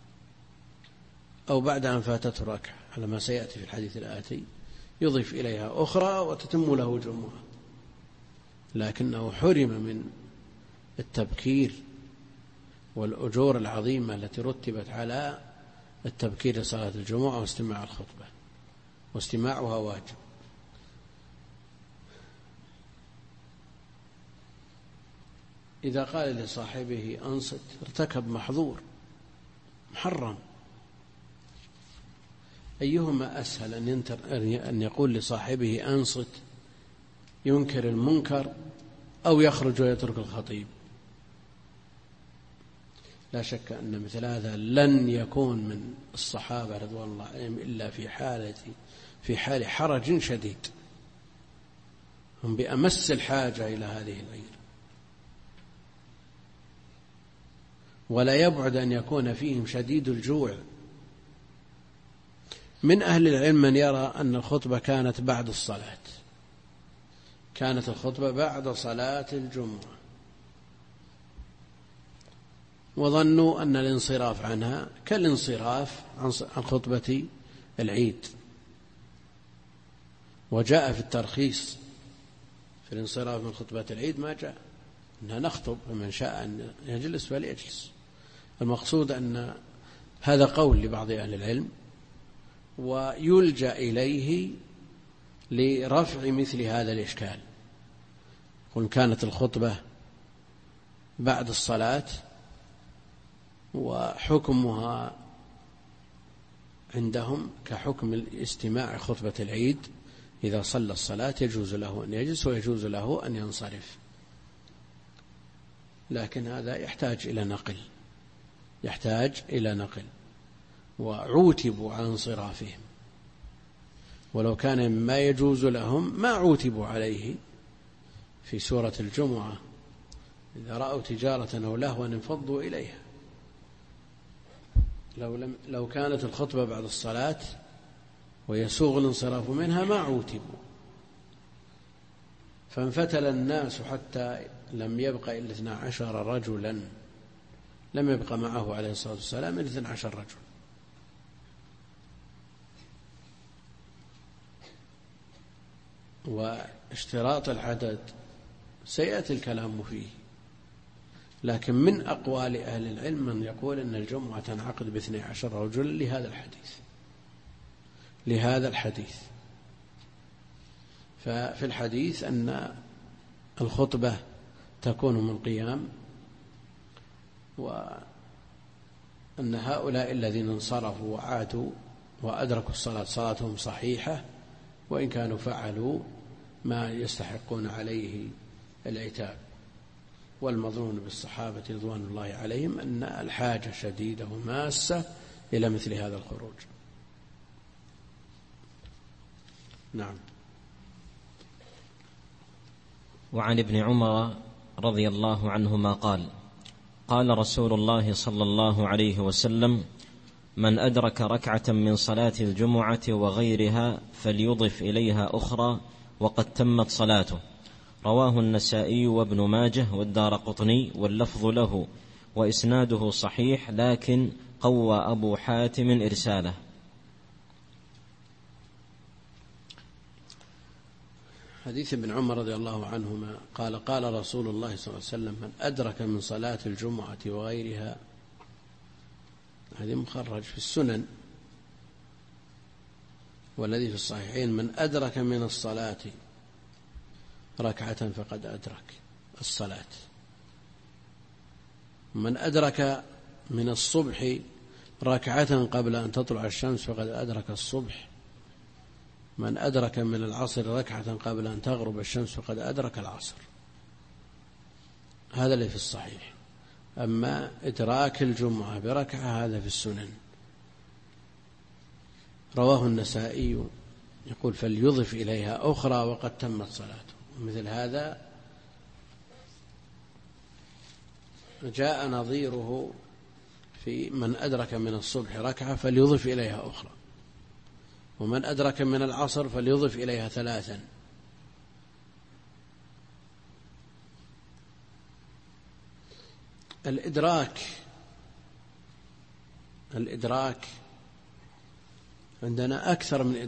أو بعد أن فاتته ركعة على ما سيأتي في الحديث الآتي يضيف إليها أخرى وتتم له جمعة، لكنه حرم من التبكير والأجور العظيمة التي رتبت على التبكير لصلاة الجمعة واستماع الخطبة، واستماعها واجب. إذا قال لصاحبه أنصت ارتكب محظور محرم. أيهما أسهل أن يقول لصاحبه أنصت ينكر المنكر أو يخرج ويترك الخطيب؟ لا شك أن مثل هذا لن يكون من الصحابة رضوان الله عليهم إلا في حال حرج شديد، هم بأمس الحاجة إلى هذه الغير. ولا يبعد أن يكون فيهم شديد الجوع. من أهل العلم من يرى أن الخطبة كانت بعد الصلاة، كانت الخطبة بعد صلاة الجمعة، وظنوا أن الانصراف عنها كالانصراف عن خطبة العيد. وجاء في الترخيص في الانصراف من خطبة العيد ما جاء أنها نخطب، فمن شاء أن يجلس فليجلس. المقصود أن هذا قول لبعض أهل العلم، ويلجأ إليه لرفع مثل هذا الإشكال. قل كانت الخطبة بعد الصلاة وحكمها عندهم كحكم الاستماع خطبة العيد، إذا صلى الصلاة يجوز له أن يجلس ويجوز له أن ينصرف، لكن هذا يحتاج إلى نقل، وعوتبوا عن انصرافهم. ولو كان مما يجوز لهم ما عوتبوا عليه في سورة الجمعة، إذا رأوا تجارة أو لهوا انفضوا إليها. لو كانت الخطبة بعد الصلاة ويسوغ الانصراف منها ما عوتبوا، فانفتل الناس حتى لم يبق إلا 12 رجلا، لم يبق معه عليه الصلاة والسلام إلا 12 رجل. واشتراط العدد سيأتي الكلام فيه، لكن من أقوال أهل العلم من يقول أن الجمعة تنعقد ب12 رجل لهذا الحديث. ففي الحديث أن الخطبة تكون من قيام، وأن هؤلاء الذين انصرفوا وعادوا وأدركوا الصلاة صلاتهم صحيحة، وإن كانوا فعلوا ما يستحقون عليه العتاب. والمظنون بالصحابة رضوان الله عليهم أن الحاجة شديدة وماسة إلى مثل هذا الخروج. نعم. وعن ابن عمر رضي الله عنهما قال: قال رسول الله صلى الله عليه وسلم: من أدرك ركعة من صلاة الجمعة وغيرها فليضف إليها أخرى وقد تمت صلاته. رواه النسائي وابن ماجه والدارقطني، واللفظ له، وإسناده صحيح، لكن قوى أبو حاتم إرساله. حديث ابن عمر رضي الله عنهما قال: قال رسول الله صلى الله عليه وسلم: من أدرك من صلاة الجمعة وغيرها، هذه مخرج في السنن، والذي في الصحيحين: من أدرك من الصلاة ركعة فقد أدرك الصلاة. من أدرك من الصبح ركعة قبل أن تطلع الشمس فقد أدرك الصبح. من أدرك من العصر ركعة قبل أن تغرب الشمس فقد أدرك العصر. هذا اللي في الصحيح. أما إدراك الجمعة بركعة هذا في السنن. رواه النسائي يقول فليضف إليها أخرى وقد تمت صلاته. مثل هذا جاء نظيره في من أدرك من الصبح ركعة فليضف إليها أخرى، ومن أدرك من العصر فليضف إليها 3. الإدراك عندنا أكثر من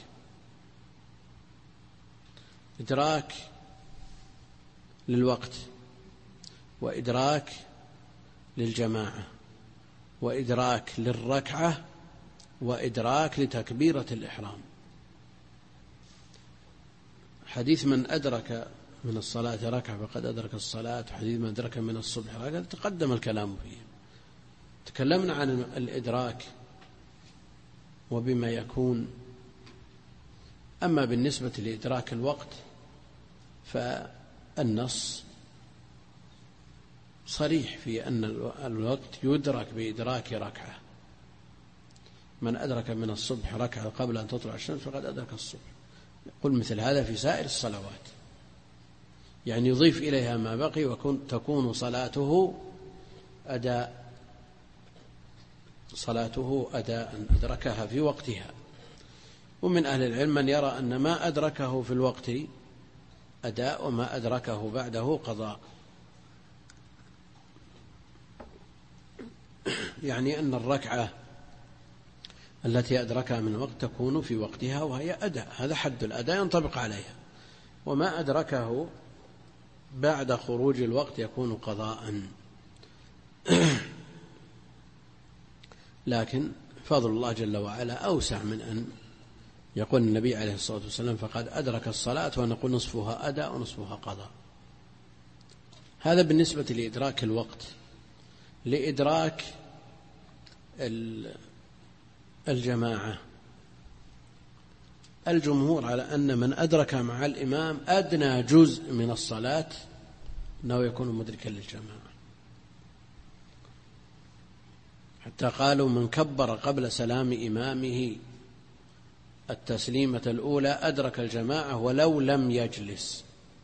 إدراك للوقت، وإدراك للجماعة، وإدراك للركعة، وإدراك لتكبيرة الإحرام. حديث من أدرك من الصلاة ركعة فقد أدرك الصلاة، وحديث من أدرك من الصبح ركعة تقدم الكلام فيه. تكلمنا عن الإدراك وبما يكون. أما بالنسبة لإدراك الوقت فالنص صريح في أن الوقت يدرك بإدراك ركعة. من أدرك من الصبح ركعة قبل أن تطلع الشمس فقد أدرك الصبح. يقول مثل هذا في سائر الصلوات، يعني يضيف إليها ما بقي وتكون صلاته أداء أدركها في وقتها. ومن أهل العلم من يرى أن ما أدركه في الوقت أداء وما أدركه بعده قضاء، يعني أن الركعة التي أدركها من الوقت تكون في وقتها وهي أداء، هذا حد الأداء ينطبق عليها، وما أدركه بعد خروج الوقت يكون قضاء. لكن فضل الله جل وعلا أوسع من أن يقول النبي عليه الصلاة والسلام فقد أدرك الصلاة ونقول نصفها أداء ونصفها قضاء. هذا بالنسبة لإدراك الوقت. لإدراك الجماعة الجمهور على أن من أدرك مع الإمام أدنى جزء من الصلاة أنه يكون مدركا للجماعة، حتى قالوا من كبر قبل سلام إمامه التسليمة الأولى أدرك الجماعة ولو لم يجلس.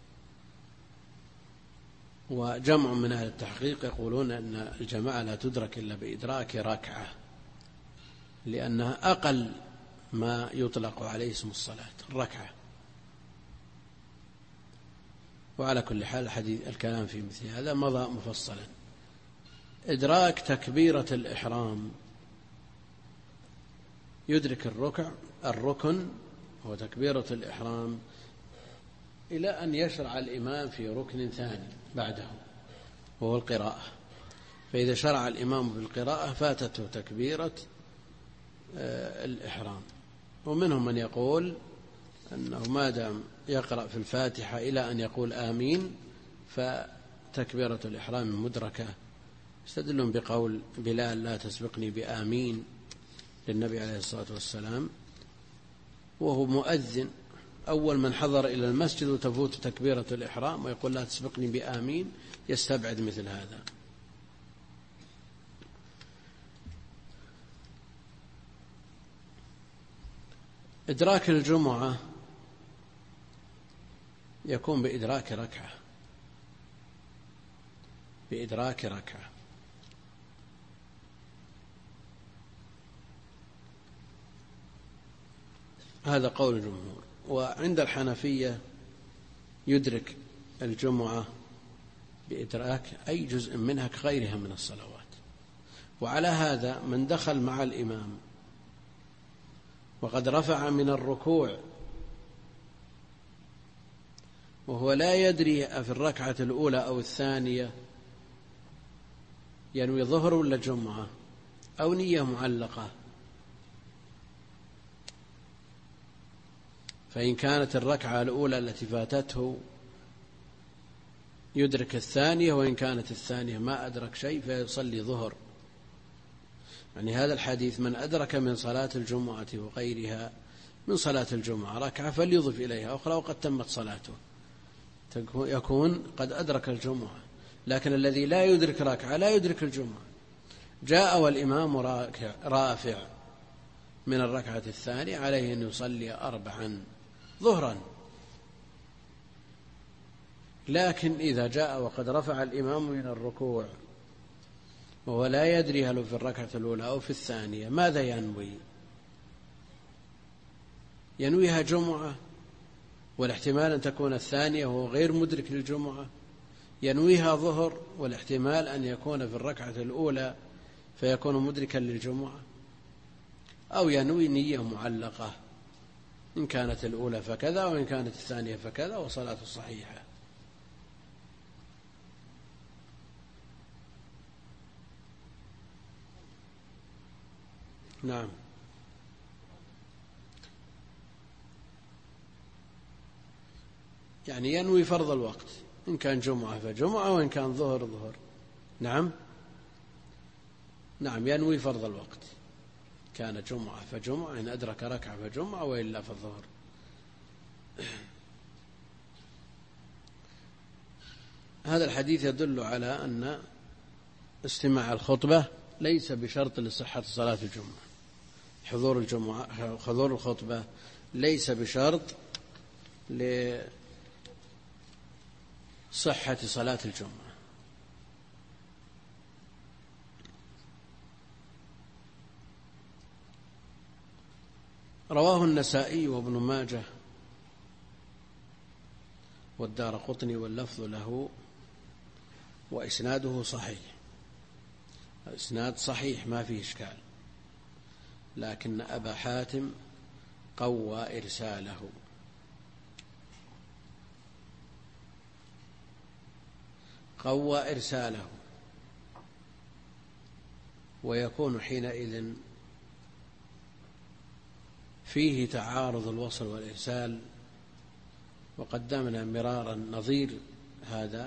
وجمع من أهل التحقيق يقولون أن الجماعة لا تدرك إلا بإدراك ركعة، لأنها أقل ما يطلق عليه اسم الصلاة الركعة. وعلى كل حال الكلام في مثل هذا مضى مفصلا. إدراك تكبيرة الإحرام يدرك الركن هو تكبيرة الإحرام إلى أن يشرع الإمام في ركن ثاني بعده وهو القراءة. فإذا شرع الإمام بالقراءة فاتته تكبيرة الإحرام. ومنهم من يقول أنه ما دام يقرأ في الفاتحة إلى أن يقول آمين فتكبيرة الإحرام مدركة. يستدلون بقول بلال لا تسبقني بآمين للنبي عليه الصلاة والسلام، وهو مؤذن أول من حضر إلى المسجد وتفوت تكبيرة الإحرام ويقول لا تسبقني بآمين، يستبعد مثل هذا. إدراك الجمعة يكون بإدراك ركعة. هذا قول الجمهور. وعند الحنفية يدرك الجمعة بإدراك أي جزء منها كغيرها من الصلوات. وعلى هذا من دخل مع الإمام وقد رفع من الركوع وهو لا يدري في الركعة الأولى أو الثانية ينوي ظهر ولا جمعة أو نية معلقة، فإن كانت الركعة الأولى التي فاتته يدرك الثانية، وإن كانت الثانية ما أدرك شيء فيصلي ظهر. يعني هذا الحديث من أدرك من صلاة الجمعة وغيرها من صلاة الجمعة ركعة فليضف إليها أخرى وقد تمت صلاته، يكون قد أدرك الجمعة. لكن الذي لا يدرك ركعة لا يدرك الجمعة. جاء والإمام رافع من الركعة الثانية، عليه أن يصلي 4 ظهرا. لكن إذا جاء وقد رفع الإمام من الركوع وهو لا يدري هل في الركعة الأولى أو في الثانية، ماذا ينوي؟ ينويها جمعة، والاحتمال أن تكون الثانية وهو غير مدرك للجمعة. ينويها ظهر، والاحتمال أن يكون في الركعة الأولى فيكون مدركا للجمعة. أو ينوي نية معلقة، إن كانت الأولى فكذا وإن كانت الثانية فكذا، وصلاة صحيحة. نعم. يعني ينوي فرض الوقت، إن كان جمعة فجمعة، وإن كان ظهر ظهر. نعم ينوي فرض الوقت، كان جمعة فجمعة، إن أدرك ركعة فجمعة، وإلا فالظهر. هذا الحديث يدل على أن استماع الخطبة ليس بشرط لصحة صلاة الجمعة. حضور الخطبة ليس بشرط لصحة صلاة الجمعة. رواه النسائي وابن ماجه والدارقطني واللفظ له، وإسناده صحيح. الإسناد صحيح ما فيه إشكال، لكن أبا حاتم قوى إرساله، ويكون حينئذ فيه تعارض الوصل والإرسال. وقدمنا مرارا نظير هذا،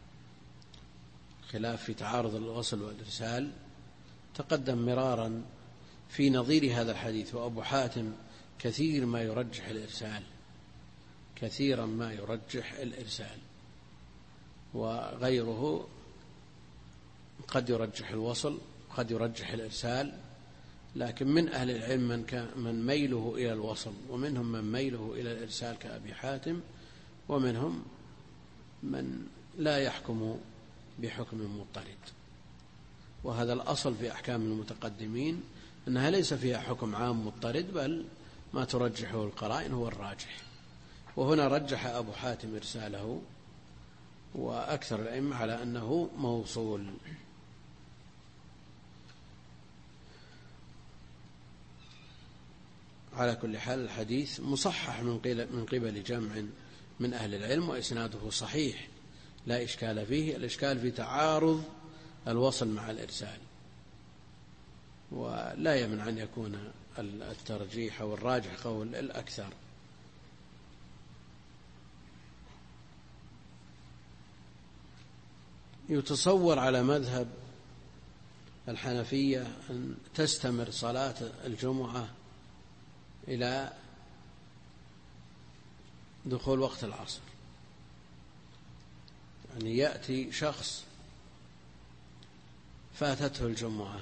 خلاف في تعارض الوصل والإرسال تقدم مرارا في نظير هذا الحديث. وأبو حاتم كثيرا ما يرجح الإرسال، وغيره قد يرجح الوصل قد يرجح الإرسال. لكن من أهل العلم من ميله إلى الوصل، ومنهم من ميله إلى الإرسال كأبي حاتم، ومنهم من لا يحكم بحكم مضطرد. وهذا الأصل في أحكام المتقدمين، أنها ليس فيها حكم عام مضطرد، بل ما ترجحه القرائن هو الراجح. وهنا رجح أبو حاتم إرساله، وأكثر الأئمة على أنه موصول. على كل حال الحديث مصحح من قبل جمع من أهل العلم، وإسناده صحيح لا إشكال فيه. الإشكال في تعارض الوصل مع الإرسال، ولا يمنع أن يكون الترجيح أو الراجح قول الأكثر. يتصور على مذهب الحنفية أن تستمر صلاة الجمعة إلى دخول وقت العصر. يعني يأتي شخص فاتته الجمعة،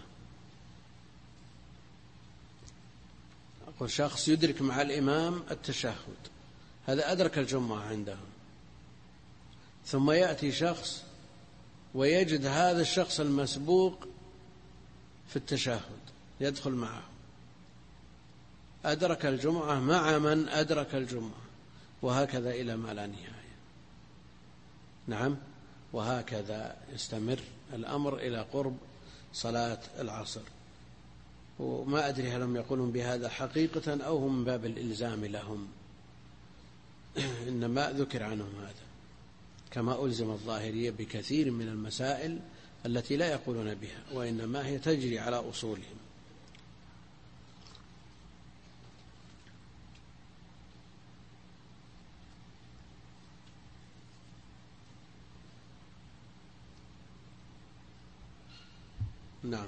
أقول شخص يدرك مع الإمام التشهد، هذا أدرك الجمعة عندهم. ثم يأتي شخص ويجد هذا الشخص المسبوق في التشهد، يدخل معه، أدرك الجمعة مع من أدرك الجمعة، وهكذا إلى ما لا نهاية. نعم، وهكذا يستمر الأمر إلى قرب صلاة العصر. وما أدري هل هم يقولون بهذا حقيقة أو هم من باب الإلزام لهم، إنما ذكر عنهم هذا، كما ألزم الظاهرية بكثير من المسائل التي لا يقولون بها، وإنما هي تجري على أصولهم. نعم.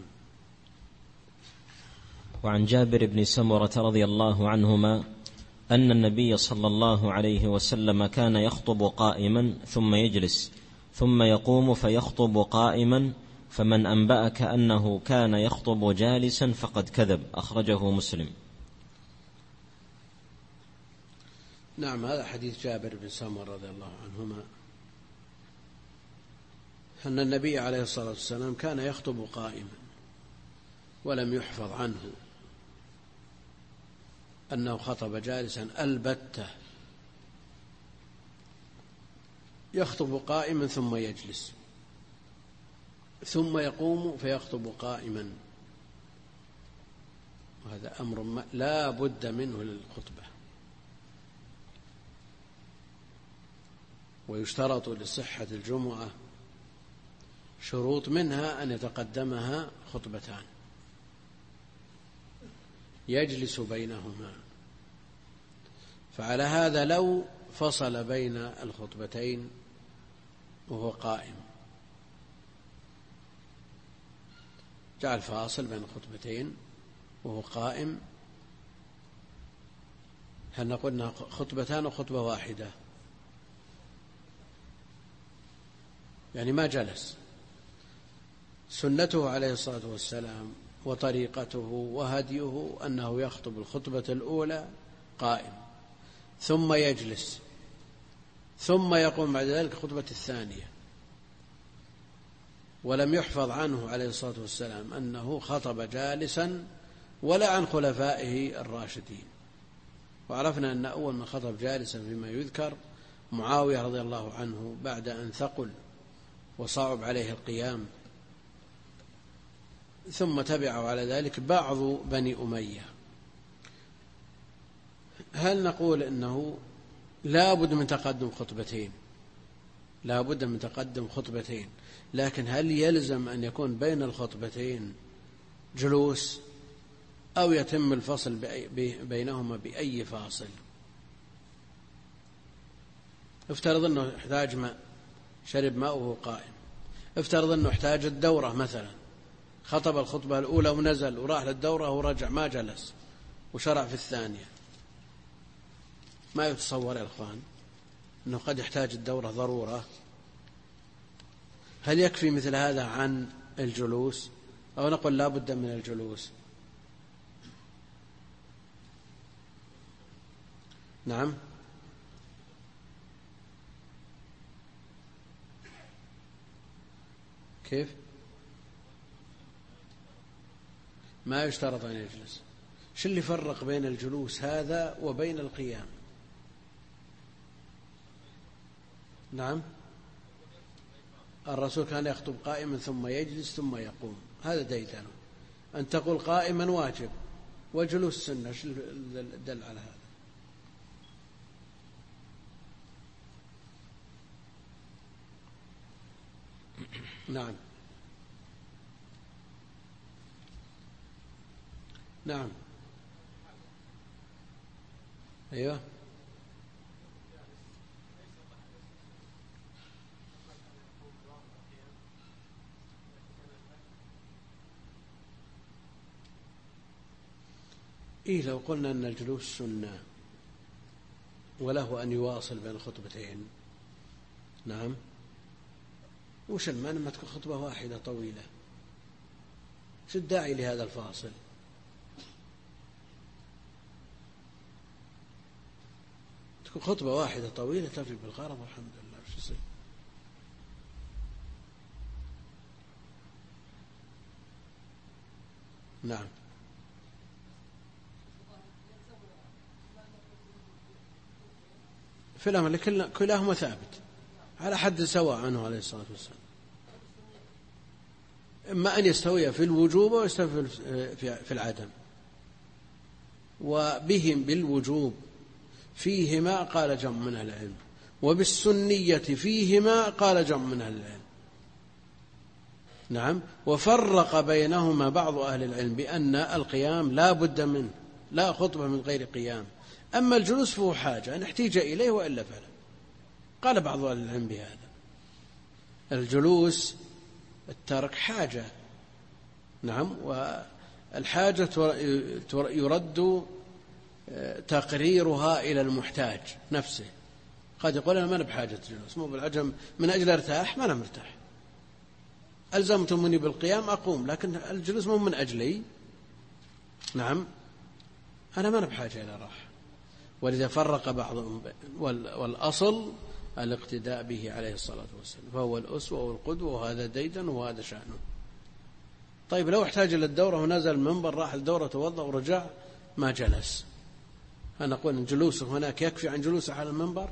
وعن جابر بن سمرة رضي الله عنهما أن النبي صلى الله عليه وسلم كان يخطب قائما ثم يجلس، ثم يقوم فيخطب قائما، فمن أنبأك أنه كان يخطب جالسا فقد كذب. أخرجه مسلم. نعم، هذا حديث جابر بن سمرة رضي الله عنهما أن النبي عليه الصلاة والسلام كان يخطب قائما، ولم يحفظ عنه أنه خطب جالسا البتة، يخطب قائما ثم يجلس، ثم يقوم فيخطب قائما، وهذا أمر لا بد منه للخطبة. ويشترط لصحة الجمعة شروط، منها أن يتقدمها خطبتان يجلس بينهما. فعلى هذا لو فصل بين الخطبتين وهو قائم، جعل فاصل بين الخطبتين وهو قائم، هل نقول أنها خطبتان أو خطبة واحدة؟ يعني ما جلس. سنته عليه الصلاة والسلام وطريقته وهديه أنه يخطب الخطبة الأولى قائم، ثم يجلس، ثم يقوم بعد ذلك الخطبة الثانية. ولم يحفظ عنه عليه الصلاة والسلام أنه خطب جالسا ولا عن خلفائه الراشدين. وعرفنا أن أول من خطب جالسا فيما يذكر معاوية رضي الله عنه بعد أن ثقل وصعب عليه القيام، ثم تبعه على ذلك بعض بني أمية. هل نقول إنه لا بد من تقدم خطبتين؟ لا بد من تقدم خطبتين، لكن هل يلزم أن يكون بين الخطبتين جلوس، أو يتم الفصل بينهما بأي فاصل؟ افترض أنه احتاج ماء، شرب ماء وهو قائم. افترض أنه احتاج الدورة مثلا، خطب الخطبة الأولى ونزل وراح للدورة ورجع، ما جلس وشرع في الثانية. ما يتصور يا إخوان أنه قد يحتاج الدورة ضرورة. هل يكفي مثل هذا عن الجلوس، أو نقول لا بد من الجلوس؟ نعم. كيف؟ ما يشترط أن يجلس. شو اللي فرق بين الجلوس هذا وبين القيام؟ نعم، الرسول كان يخطب قائما ثم يجلس ثم يقوم، هذا ديدنه. أن تقول قائما واجب وجلوس سنة، شو الدل على هذا؟ نعم. نعم. أيوه. إيه، لو قلنا أن الجلوس سنة وله أن يواصل بين الخطبتين، نعم، وش المانع ما تكون خطبة واحدة طويلة؟ شو الداعي لهذا الفاصل؟ تكون خطبة واحدة طويلة تفي بالغرض والحمد لله. وش يصير؟ نعم. في الأمر كلاهما ثابت على حد سواء عنه عليه الصلاة والسلام، إما أن يستوي في الوجوب ويستوي في العدم. وبهم بالوجوب فيهما قال جمع من أهل العلم، وبالسنية فيهما قال جمع من أهل العلم. نعم. وفرق بينهما بعض أهل العلم بأن القيام لا بد منه، لا خطبة من غير قيام. أما الجلوس فهو حاجة أن احتيج إليه وإلا فلا. قال بعض أهل العلم بهذا، الجلوس الترك حاجة. نعم. والحاجة يرد تقريرها إلى المحتاج نفسه، قد يقول أنا ما بحاجة جلوس، مو بالعجم من أجل ارتاح، ما أنا مرتاح، ألزمتموني بالقيام أقوم، لكن الجلوس مو من أجلي. نعم، أنا ما بحاجة إلى راحة. ولذا فرق بعضهم، والأصل الاقتداء به عليه الصلاة والسلام، فهو الأسوة والقدوة، وهذا ديدن وهذا شأنه. طيب لو احتاج إلى الدورة ونزل المنبر، راح الدورة توضأ ورجع ما جلس، أنا أقول إن جلوسه هناك يكفي عن جلوسه على المنبر،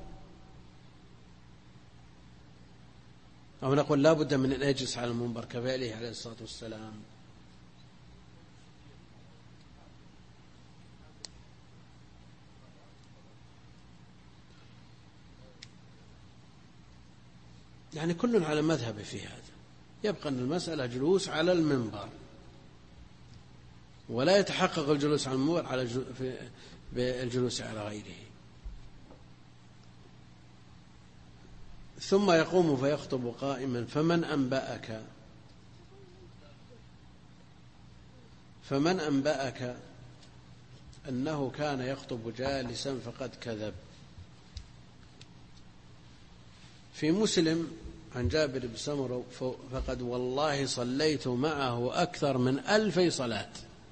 أو نقول لا بد من أن يجلس على المنبر كفعله عليه الصلاة والسلام؟ يعني كل على مذهبه في هذا. يبقى أن المسألة جلوس على المنبر، ولا يتحقق الجلوس على المنبر على بالجلوس على غيره. ثم يقوم فيخطب قائما: فمن أنبأك أنه كان يخطب جالسا فقد كذب. في مسلم عن جابر بن سمرة: فقد والله صليت معه أكثر من 1000 صلاة.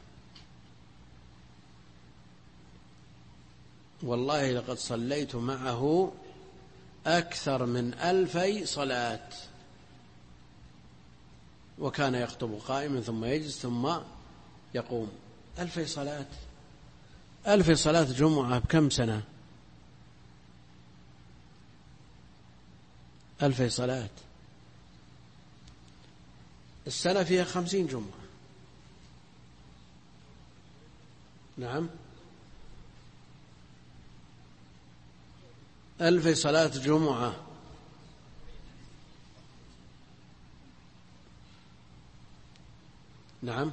والله لقد صليت معه أكثر من 1000 صلاة، وكان يخطب قائما ثم يجلس ثم يقوم. 1000 صلاة، 1000 صلاة جمعة بكم سنة؟ 1000 صلاة، السنة فيها 50 جمعة. نعم، 1000 صلاة جمعة. نعم،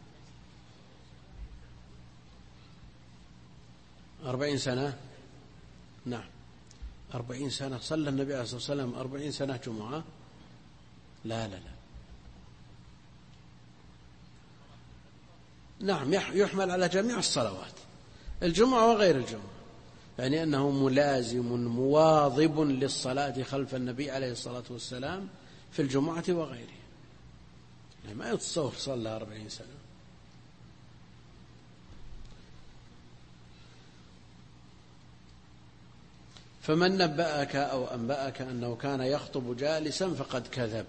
40 سنة. نعم، 40 سنة صلى النبي عليه الصلاة والسلام 40 سنة جمعة؟ لا لا لا. نعم، يحمل على جميع الصلوات، الجمعة وغير الجمعة، يعني أنه ملازم مواظب للصلاة خلف النبي عليه الصلاة والسلام في الجمعة وغيره. يعني ما يتصور صلى 40 سنة. فمن نبأك أو أنبأك أنه كان يخطب جالسا فقد كذب،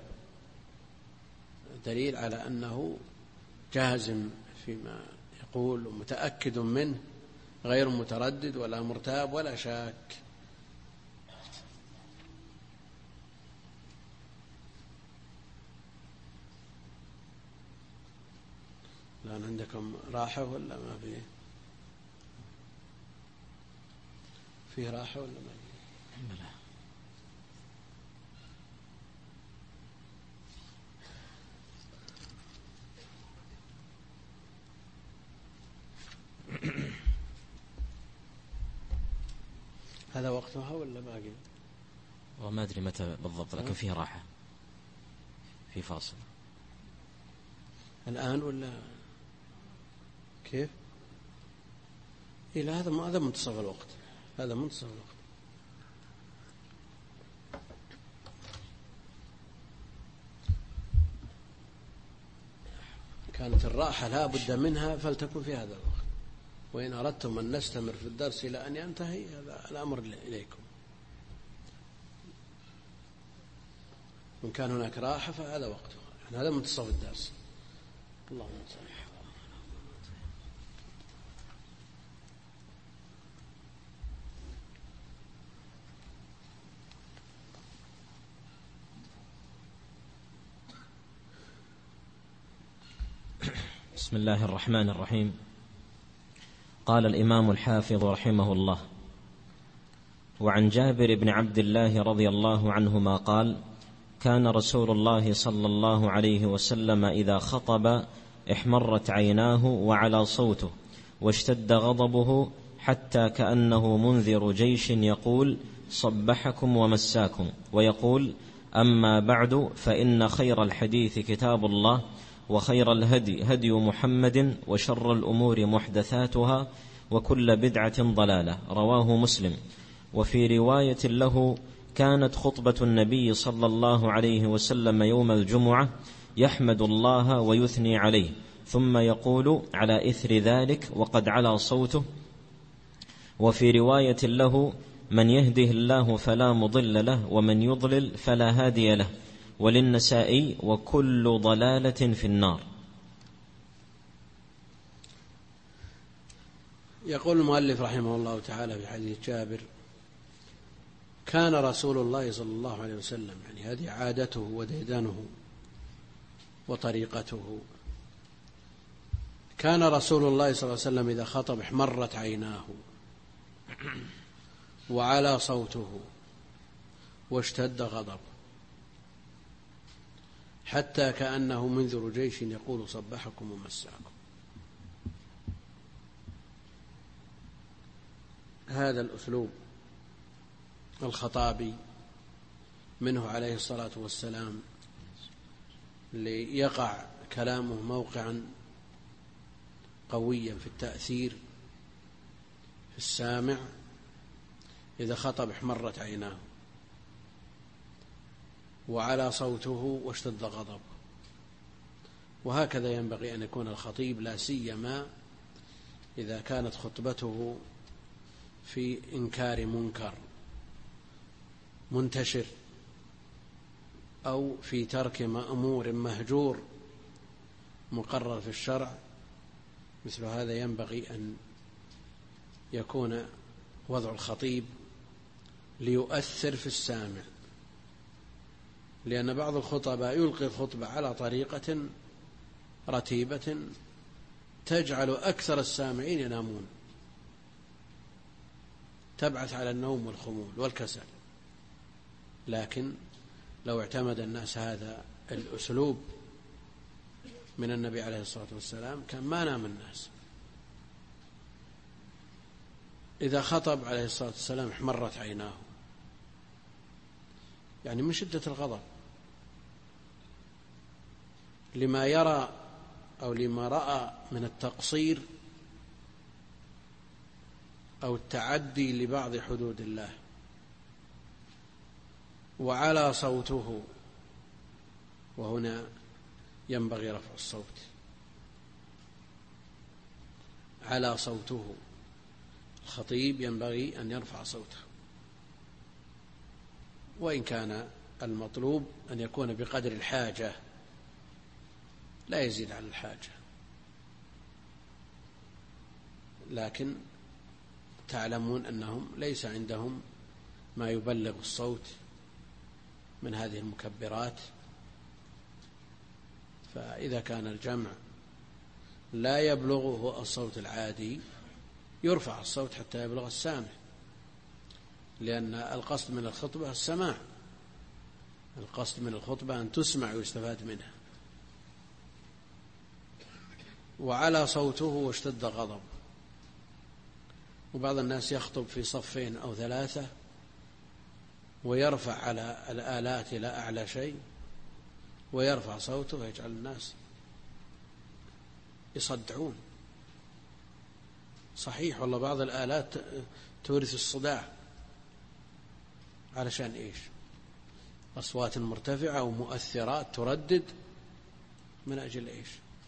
دليل على أنه جازم فيما يقول ومتأكد منه، غير متردد ولا مرتاب ولا شاك. الآن عندكم راحة ولا ما فيه؟ فيه راحة ولا ما فيه؟ هذا وقتها ولا باقي؟ وما أدري متى بالضبط، لكن فيه راحة، في فاصل الآن ولا كيف؟ إلى هذا منتصف الوقت، هذا منتصف الوقت. كانت الراحة لا بد منها فلتكن في هذا الوقت، وإن أردتم أن نستمر في الدرس إلى أن ينتهي هذا الأمر إليكم. إن كان هناك راحة فهذا وقتها، يعني هذا منتصف الدرس. اللهم صل. بسم الله الرحمن الرحيم. قال الإمام الحافظ رحمه الله: وعن جابر بن عبد الله رضي الله عنهما قال: كان رسول الله صلى الله عليه وسلم إذا خطب احمرت عيناه وعلى صوته واشتد غضبه حتى كأنه منذر جيش يقول: صبحكم ومساكم، ويقول: أما بعد فإن خير الحديث كتاب الله، وخير الهدي هدي محمد، وشر الأمور محدثاتها، وكل بدعة ضلالة. رواه مسلم. وفي رواية له: كانت خطبة النبي صلى الله عليه وسلم يوم الجمعة يحمد الله ويثني عليه، ثم يقول على إثر ذلك وقد علا صوته. وفي رواية له: من يهده الله فلا مضل له ومن يضلل فلا هادي له. وللنسائي: وكل ضلالة في النار. يقول المؤلف رحمه الله تعالى في حديث جابر: كان رسول الله صلى الله عليه وسلم، يعني هذه عادته وديدنه وطريقته، كان رسول الله صلى الله عليه وسلم إذا خطب احمرت عيناه وعلى صوته واشتد غضبه، حتى كأنه منذر جيش يقول صبحكم ومساكم. هذا الأسلوب الخطابي منه عليه الصلاة والسلام ليقع كلامه موقعا قويا في التأثير في السامع. إذا خطب احمرت عيناه وعلى صوته واشتد غضبه. وهكذا ينبغي أن يكون الخطيب، لا سيما إذا كانت خطبته في إنكار منكر منتشر أو في ترك مأمور مهجور مقرر في الشرع. مثل هذا ينبغي أن يكون وضع الخطيب ليؤثر في السامع، لأن بعض الخطباء يلقي الخطبة على طريقة رتيبة تجعل أكثر السامعين ينامون، تبعث على النوم والخمول والكسل. لكن لو اعتمد الناس هذا الأسلوب من النبي عليه الصلاة والسلام كان ما نام الناس. إذا خطب عليه الصلاة والسلام احمرت عيناه، يعني من شدة الغضب لما يرى أو لما رأى من التقصير أو التعدي لبعض حدود الله. وعلى صوته، وهنا ينبغي رفع الصوت، على صوته، الخطيب ينبغي أن يرفع صوته، وإن كان المطلوب أن يكون بقدر الحاجة لا يزيد على الحاجة، لكن تعلمون أنهم ليس عندهم ما يبلغ الصوت من هذه المكبرات، فإذا كان الجمع لا يبلغه الصوت العادي يرفع الصوت حتى يبلغ السامع، لأن القصد من الخطبة السماع، القصد من الخطبة أن تسمع ويستفاد منها. وعلى صوته واشتد غضب. وبعض الناس يخطب في صفين أو ثلاثة ويرفع على الآلات إلى أعلى شيء ويرفع صوته ويجعل الناس يصدعون. صحيح والله بعض الآلات تورث الصداع، علشان إيش؟ أصوات مرتفعة ومؤثرات تردد، من أجل إيش؟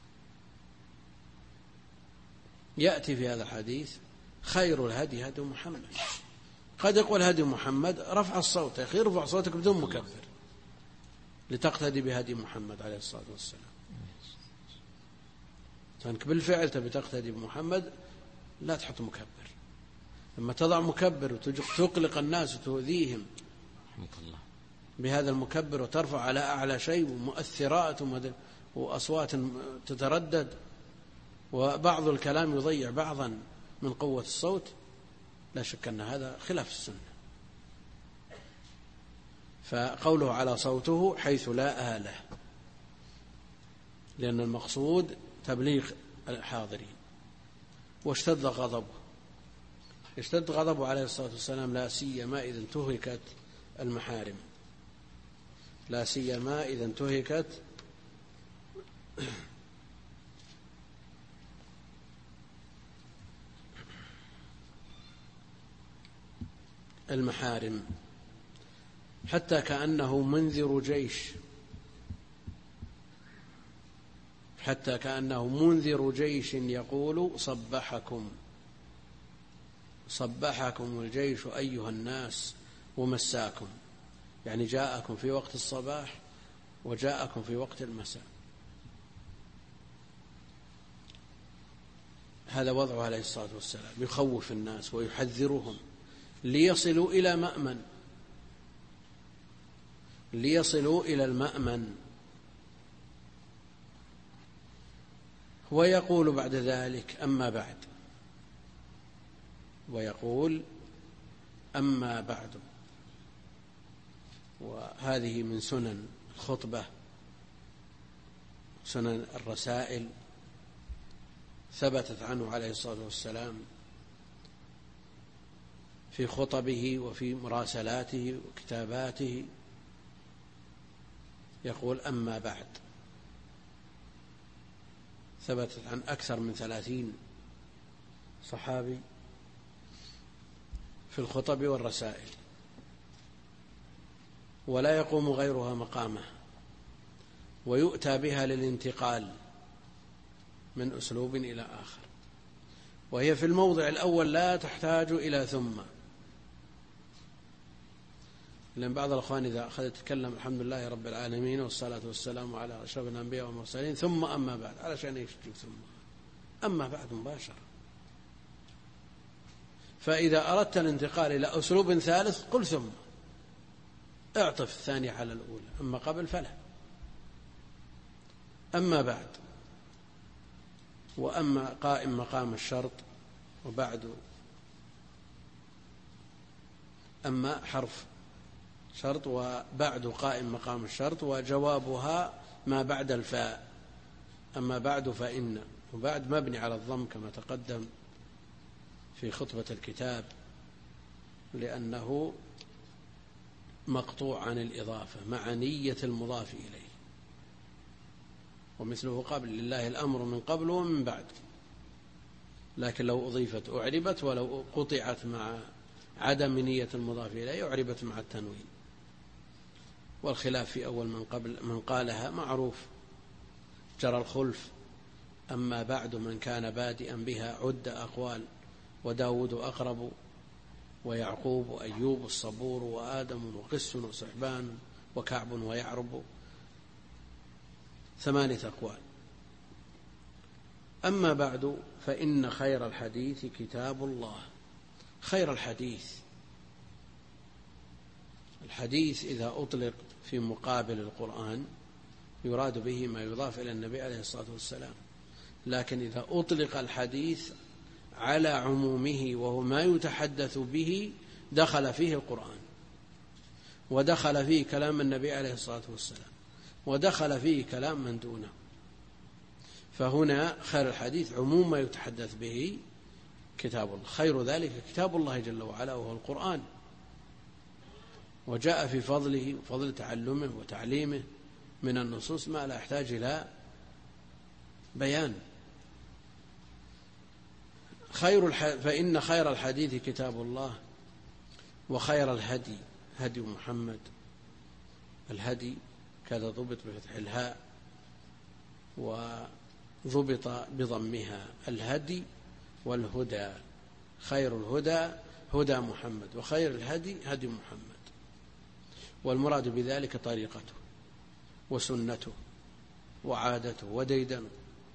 يأتي في هذا الحديث خير الهدي هدي محمد. قد يقول هدي محمد رفع الصوت، يا أخي ارفع صوتك بدون مكبر لتقتدي بهدي محمد عليه الصلاة والسلام. فأنك بالفعل تبي تقتدي بمحمد لا تحط مكبر. لما تضع مكبر وتقلق الناس وتؤذيهم بهذا المكبر وترفع على أعلى شيء ومؤثرات وأصوات تتردد وبعض الكلام يضيع بعضا من قوة الصوت، لا شك أن هذا خلاف السنة. فقوله على صوته حيث لا آلة، لأن المقصود تبليغ الحاضرين. واشتد غضبه، اشتد غضبه عليه الصلاة والسلام لا سيما إذا انتهكت المحارم، لا سيما إذا انتهكت المحارم حتى كأنه منذر جيش، حتى كأنه منذر جيش يقول صبحكم صبحكم الجيش أيها الناس ومساكم، يعني جاءكم في وقت الصباح وجاءكم في وقت المساء. هذا وضعه عليه الصلاة والسلام، يخوف الناس ويحذرهم ليصلوا إلى مأمن، ليصلوا إلى المأمن. ويقول بعد ذلك أما بعد، ويقول أما بعد. وهذه من سنن الخطبة، سنن الرسائل، ثبتت عنه عليه الصلاة والسلام في خطبه وفي مراسلاته وكتاباته، يقول أما بعد. ثبتت عن أكثر من 30 صحابي في الخطب والرسائل، ولا يقوم غيرها مقامه، ويؤتى بها للانتقال من أسلوب إلى آخر. وهي في الموضع الأول لا تحتاج إلى ثم، لأن بعض الأخوان إذا أخذ يتكلم الحمد لله رب العالمين والصلاة والسلام على أشرف الأنبياء والمرسلين ثم أما بعد، علشان يشترك ثم أما بعد مباشرة. فإذا أردت الانتقال إلى أسلوب ثالث قل ثم، اعطف الثانية على الأولى، أما قبل فلا. أما بعد، وأما قائم مقام الشرط، وبعد أما حرف شرط، وبعد قائم مقام الشرط، وجوابها ما بعد الفاء. أما بعد فإن، وبعد مبني على الضم كما تقدم في خطبة الكتاب، لأنه مقطوع عن الإضافة مع نية المضاف إليه. ومثله قبل لله الأمر من قبل ومن بعد، لكن لو أضيفت أعربت، ولو قطعت مع عدم نية المضاف إليه أعربت مع التنوين. والخلاف في أول من قالها معروف، جرى الخلف. أما بعد من كان بادئا بها عد أقوال، وداود أقرب، ويعقوب وأيوب الصبور، وآدم وقس وصحبان وكعب ويعرب، 8 أقوال. أما بعد فإن خير الحديث كتاب الله. خير الحديث إذا أطلق في مقابل القرآن يراد به ما يضاف إلى النبي عليه الصلاة والسلام، لكن إذا أطلق الحديث على عمومه وهو ما يتحدث به دخل فيه القرآن، ودخل فيه كلام النبي عليه الصلاة والسلام، ودخل فيه كلام من دونه. فهنا خير الحديث عموم ما يتحدث به كتاب الله، خير ذلك كتاب الله جل وعلا وهو القرآن، وجاء في فضله وفضل تعلمه وتعليمه من النصوص ما لا يحتاج إلى بيان. فإن خير الحديث كتاب الله، وخير الهدي هدي محمد. الهدي كذا ضبط بفتح الهاء وضبط بضمها، الهدي والهدى. خير الهدى هدى محمد، وخير الهدي هدي محمد، والمراد بذلك طريقته وسنته وعادته وديدنه.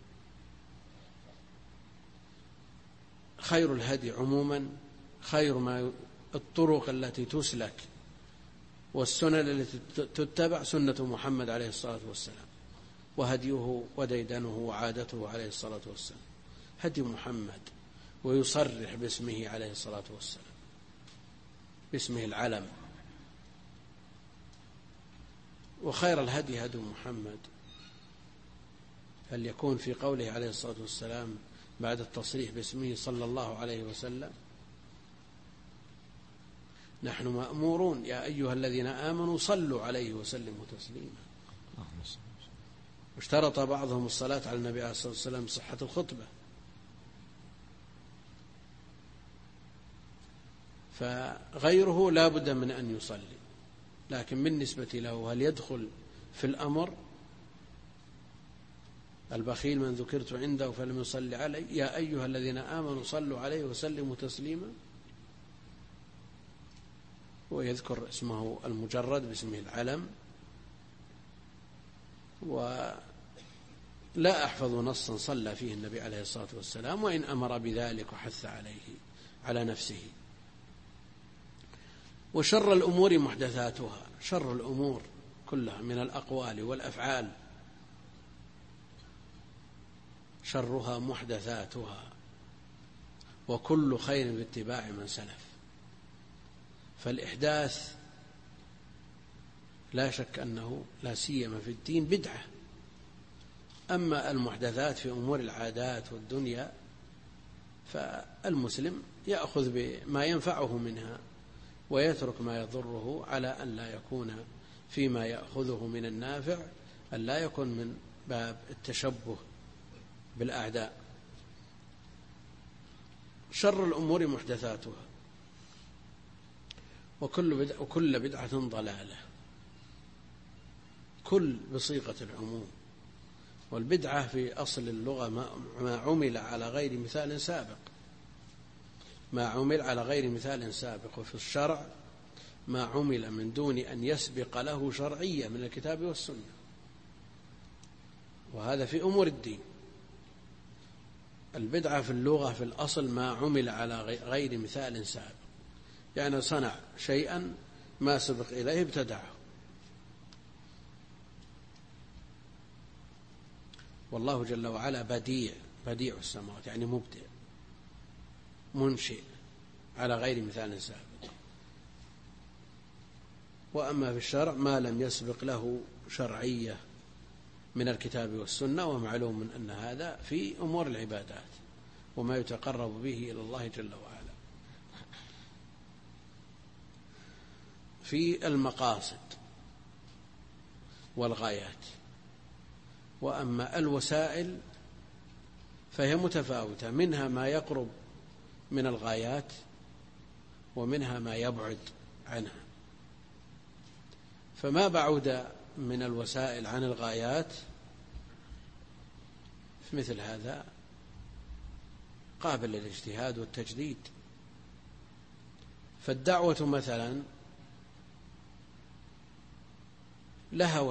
خير الهدي عموما خير ما الطرق التي تسلك والسنن التي تتبع سنة محمد عليه الصلاة والسلام، وهديه وديدنه وعادته عليه الصلاة والسلام هدي محمد. ويصرح باسمه عليه الصلاة والسلام، باسمه العلم. وخير الهدي هدي محمد، هل يكون في قوله عليه الصلاة والسلام بعد التصريح باسمه صلى الله عليه وسلم نحن مأمورون يا أيها الذين آمنوا صلوا عليه وسلموا تسليما. واشترط بعضهم الصلاة على النبي عليه الصلاة والسلام صحة الخطبة، فغيره لا بد من أن يصلي. لكن بالنسبة له هل يدخل في الأمر؟ البخيل من ذكرت عنده فلم يصلي علي يا أيها الذين آمنوا صلوا عليه وسلموا تسليما، ويذكر اسمه المجرد باسمه العلم. ولا أحفظ نصا صلى فيه النبي عليه الصلاة والسلام، وإن أمر بذلك وحث عليه على نفسه. وشر الأمور محدثاتها، شر الأمور كلها من الأقوال والأفعال شرها محدثاتها، وكل خير باتباع من سلف. فالإحداث لا شك أنه لا سيما في الدين بدعة. أما المحدثات في أمور العادات والدنيا فالمسلم يأخذ بما ينفعه منها ويترك ما يضره، على أن لا يكون فيما يأخذه من النافع أن لا يكون من باب التشبه بالأعداء. شر الأمور محدثاتها، وكل بدعة ضلالة، كل بصيغة العموم. والبدعة في أصل اللغة ما عمل على غير مثال سابق، ما عمل على غير مثال سابق. وفي الشرع ما عمل من دون أن يسبق له شرعية من الكتاب والسنة، وهذا في أمور الدين. البدعة في اللغة في الأصل ما عمل على غير مثال سابق، يعني صنع شيئا ما سبق إليه ابتدعه. والله جل وعلا بديع السماوات، يعني مبدع منشئ على غير مثال سابق. وأما في الشرع ما لم يسبق له شرعية من الكتاب والسنة، ومعلوم أن هذا في أمور العبادات وما يتقرب به إلى الله جل وعلا. في المقاصد والغايات. وأما الوسائل فهي متفاوتة، منها ما يقرب من الغايات ومنها ما يبعد عنها. فما بعد من الوسائل عن الغايات في مثل هذا قابل للاجتهاد والتجديد. فالدعوة مثلا لها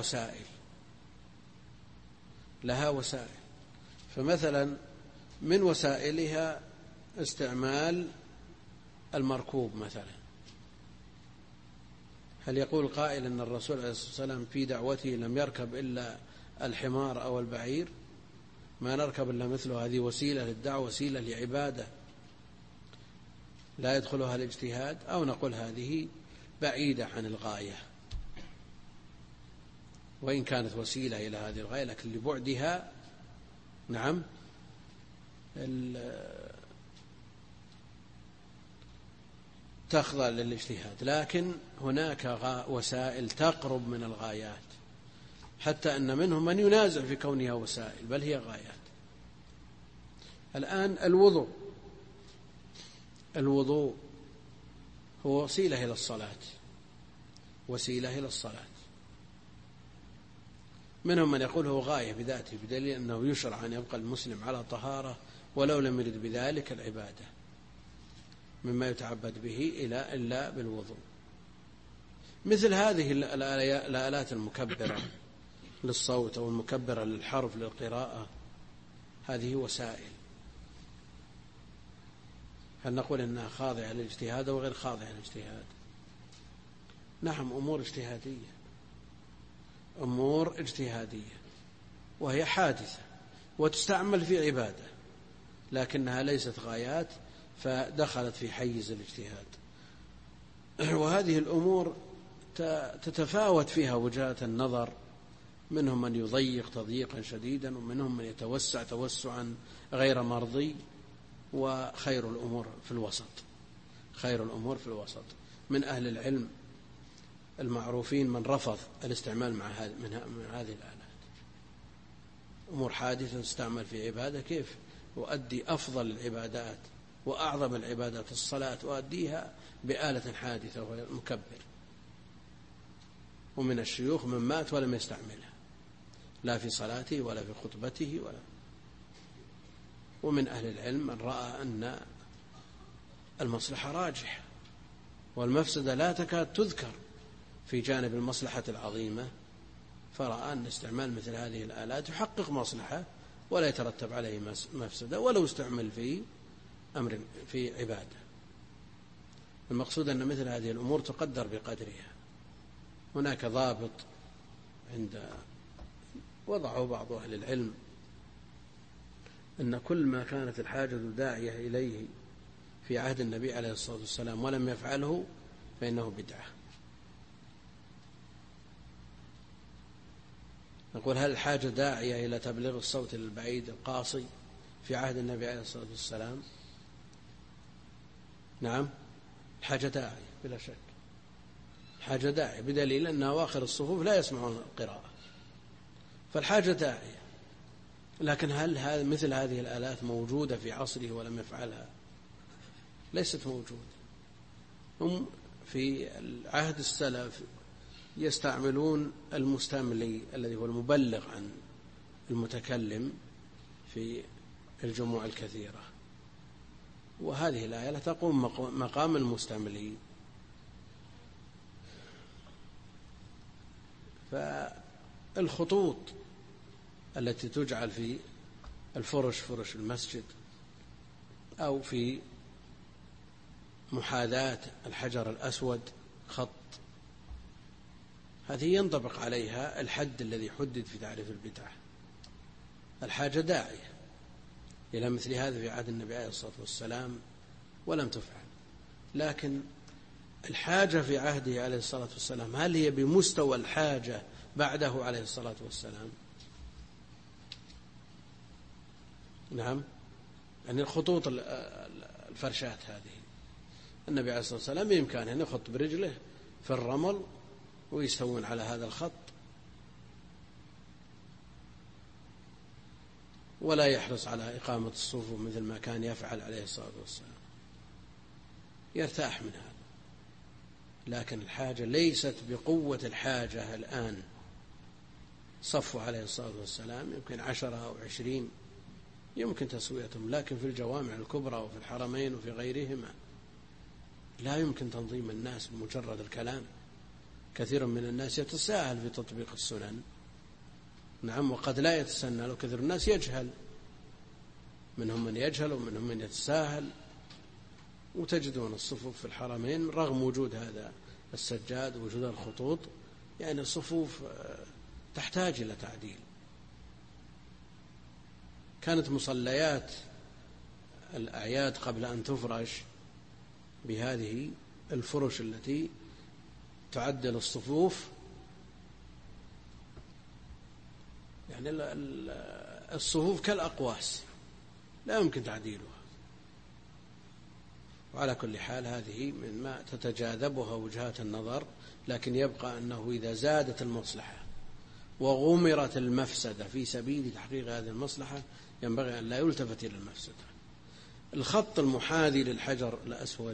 وسائل، فمثلا من وسائلها استعمال المركوب مثلا. هل يقول قائل أن الرسول عليه الصلاة والسلام في دعوته لم يركب إلا الحمار أو البعير؟ ما نركب إلا مثله، هذه وسيلة للدعوة، وسيلة لعبادة لا يدخلها الاجتهاد. أو نقول هذه بعيدة عن الغاية، وإن كانت وسيلة إلى هذه الغاية لكن لبعدها نعم تخضع للاجتهاد. لكن هناك وسائل تقرب من الغايات، حتى أن منهم من ينازع في كونها وسائل بل هي غايات. الآن الوضوء هو وسيلة إلى الصلاة، منهم من يقول هو غاية بذاته، بدليل أنه يشرع أن يبقى المسلم على طهارة ولو لم يرد بذلك العبادة مما يتعبد به إلا بالوضوء. مثل هذه الآلات المكبرة للصوت أو المكبرة للحرف للقراءة، هذه وسائل. هل نقول أنها خاضعة للاجتهاد أو غير خاضعة للاجتهاد؟ نعم، أمور اجتهادية وهي حادثة وتستعمل في عبادة، لكنها ليست غايات فدخلت في حيز الاجتهاد. وهذه الأمور تتفاوت فيها وجهات النظر، منهم من يضيق تضييقا شديدا ومنهم من يتوسع توسعا غير مرضي. وخير الأمور في الوسط. من أهل العلم المعروفين من رفض الاستعمال من هذه الآلات. أمور حادثة تستعمل في عبادة، كيف يؤدي أفضل العبادات وأعظم العبادات الصلاة وأديها بآلة حادثة وهي المكبر. ومن الشيوخ من مات ولم يستعملها لا في صلاته ولا في خطبته ومن أهل العلم من رأى أن المصلحة راجحة والمفسدة لا تكاد تذكر في جانب المصلحة العظيمة، فرأى أن استعمال مثل هذه الآلات يحقق مصلحة ولا يترتب عليه مفسدة ولو استعمل في أمر في عبادة. المقصود أن مثل هذه الأمور تقدر بقدرها. هناك ضابط عند وضعه بعض أهل العلم أن كل ما كانت الحاجة داعية إليه في عهد النبي عليه الصلاة والسلام ولم يفعله فإنه بدعة. نقول هل الحاجة داعية إلى تبليغ الصوت للبعيد القاصي في عهد النبي عليه الصلاة والسلام؟ نعم، الحاجة داعية بلا شك، الحاجة داعية بدليل أن أواخر الصفوف لا يسمعون القراءة، فالحاجة داعية. لكن هل مثل هذه الآلات موجودة في عصره ولم يفعلها؟ ليست موجودة. هم في العهد السلف يستعملون المستملي الذي هو المبلغ عن المتكلم في الجموع الكثيرة، وهذه الآية لا تقوم مقام المستملي. فالخطوط التي تجعل في فرش المسجد أو في محاذاة الحجر الأسود خط، هذه ينطبق عليها الحد الذي حدد في تعريف البدعة. الحاجة داعية إلى مثل هذا في عهد النبي عليه الصلاة والسلام ولم تفعل، لكن الحاجة في عهده عليه الصلاة والسلام هل هي بمستوى الحاجة بعده عليه الصلاة والسلام؟ نعم، يعني الخطوط الفرشات هذه النبي عليه الصلاة والسلام بإمكانه أن يخط برجله في الرمل ويستوون على هذا الخط ولا يحرص على إقامة الصفوف مثل ما كان يفعل عليه الصلاة والسلام، يرتاح من هذا. لكن الحاجة ليست بقوة الحاجة الآن. صفوا عليه الصلاة والسلام يمكن 10 أو 20 يمكن تسويتهم، لكن في الجوامع الكبرى وفي الحرمين وفي غيرهما لا يمكن تنظيم الناس بمجرد الكلام. كثير من الناس يتساهل في تطبيق السنن، نعم، وقد لا يتسنى، وكثير الناس يجهل، منهم من يجهل ومنهم من يتساهل. وتجدون الصفوف في الحرمين رغم وجود هذا السجاد ووجود الخطوط يعني الصفوف تحتاج إلى تعديل. كانت مصليات الأعياد قبل أن تفرش بهذه الفرش التي تعدل الصفوف، يعني الصفوف كالأقواس لا يمكن تعديلها. وعلى كل حال هذه مما تتجاذبها وجهات النظر، لكن يبقى أنه إذا زادت المصلحة وغمرت المفسدة في سبيل تحقيق هذه المصلحة ينبغي أن لا يلتفت إلى المفسدة. الخط المحاذي للحجر الأسود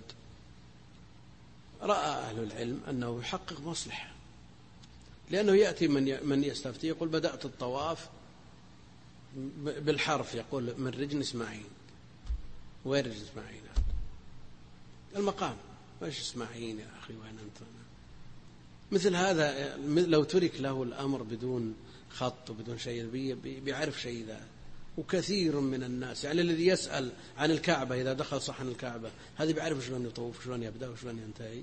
رأى أهل العلم أنه يحقق مصلحة، لأنه يأتي من يستفتي يقول بدأت الطواف بالحرف، يقول من رجل إسماعيل. وين رجل إسماعيل؟ المقام وإيش إسماعيل يا أخي وين أنت؟ مثل هذا لو ترك له الأمر بدون خط وبدون شيء بيعرف شيء ذا. وكثير من الناس يعني الذي يسأل عن الكعبة إذا دخل صحن الكعبة هذا بيعرف شلون يطوف شلون يبدأ وشلون ينتهي.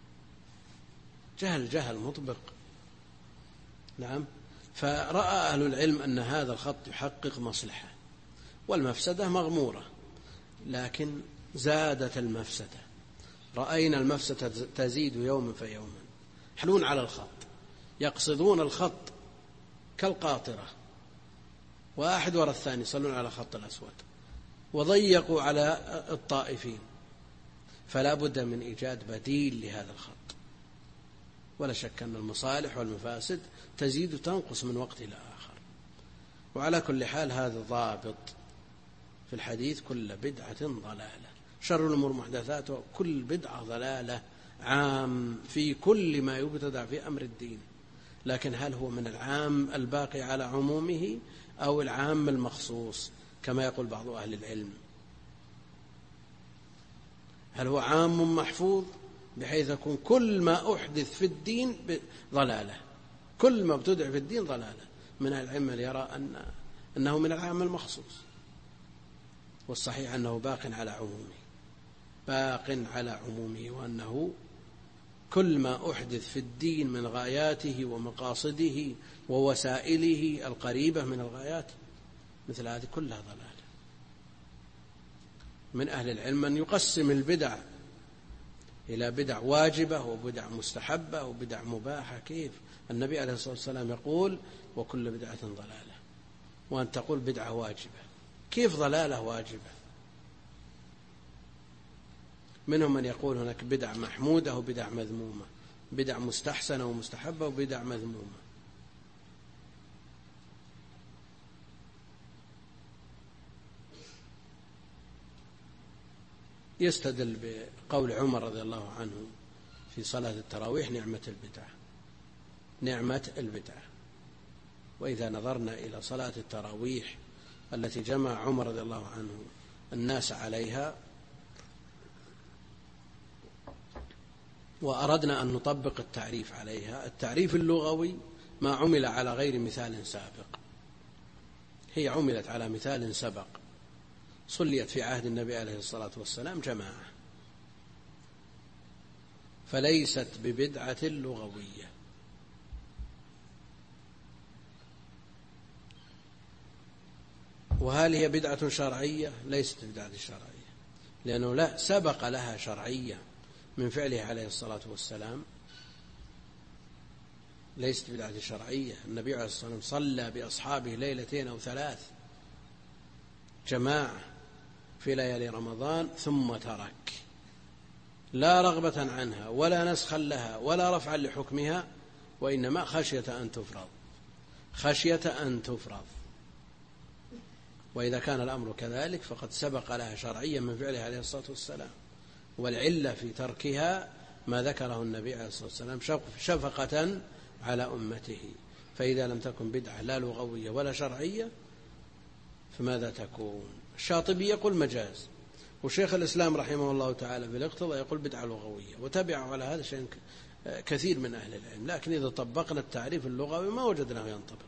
جهل مطبق. نعم. فرأى أهل العلم أن هذا الخط يحقق مصلحة والمفسدة مغمورة، لكن زادت المفسدة. رأينا المفسدة تزيد يوما فيوما. يحلون على الخط، يقصدون الخط كالقاطرة، واحد وراء الثاني يصلون على خط الأسود، وضيقوا على الطائفين. فلا بد من إيجاد بديل لهذا الخط. ولا شك أن المصالح والمفاسد تزيد وتنقص من وقت إلى آخر. وعلى كل حال هذا ضابط في الحديث: كل بدعة ضلالة. شر الأمور محدثاتها كل بدعة ضلالة، عام في كل ما يبتدع في أمر الدين. لكن هل هو من العام الباقي على عمومه أو العام المخصوص كما يقول بعض أهل العلم؟ هل هو عام محفوظ بحيث يكون كل ما أحدث في الدين ضلالة، كل ما ابتدع في الدين ضلالة؟ من أهل العلم يرى أنه من العام المخصوص، والصحيح أنه باق على عمومه، وأنه كل ما أحدث في الدين من غاياته ومقاصده ووسائله القريبة من الغايات مثل هذه كلها ضلالة. من أهل العلم من يقسم البدع إلى بدع واجبة وبدع مستحبة وبدع مباحة. كيف؟ النبي عليه الصلاة والسلام يقول وكل بدعة ضلالة، وأن تقول بدعة واجبة. كيف ضلالة واجبة؟ منهم من يقول هناك بدع محمودة وبدع مذمومة، بدع مستحسنة ومستحبة وبدع مذمومة. يستدل بقول عمر رضي الله عنه في صلاة التراويح نعمة البدعة. وإذا نظرنا إلى صلاة التراويح التي جمع عمر رضي الله عنه الناس عليها وأردنا أن نطبق التعريف عليها، التعريف اللغوي ما عمل على غير مثال سابق، هي عملت على مثال سبق، صليت في عهد النبي عليه الصلاة والسلام جماعة، فليست ببدعة لغوية. وهل هي بدعة شرعية؟ ليست بدعة شرعية، لأنه لا سبق لها شرعية من فعله عليه الصلاة والسلام، ليست بدعة شرعية. النبي عليه الصلاة والسلام صلى بأصحابه 2 أو 3 جماعة في ليالي رمضان ثم ترك، لا رغبة عنها ولا نسخا لها ولا رفعا لحكمها، وإنما خشية أن تفرض. وإذا كان الأمر كذلك فقد سبق لها شرعيا من فعله عليه الصلاة والسلام، والعلة في تركها ما ذكره النبي عليه الصلاة والسلام شفقة على أمته. فإذا لم تكن بدعة لا لغوية ولا شرعية فماذا تكون؟ الشاطبي يقول مجاز، وشيخ الإسلام رحمه الله تعالى بالاقتضاء يقول بدعة لغوية، وتبعه على هذا شيء كثير من أهل العلم. لكن إذا طبقنا التعريف اللغوي ما وجدناه ينطبق.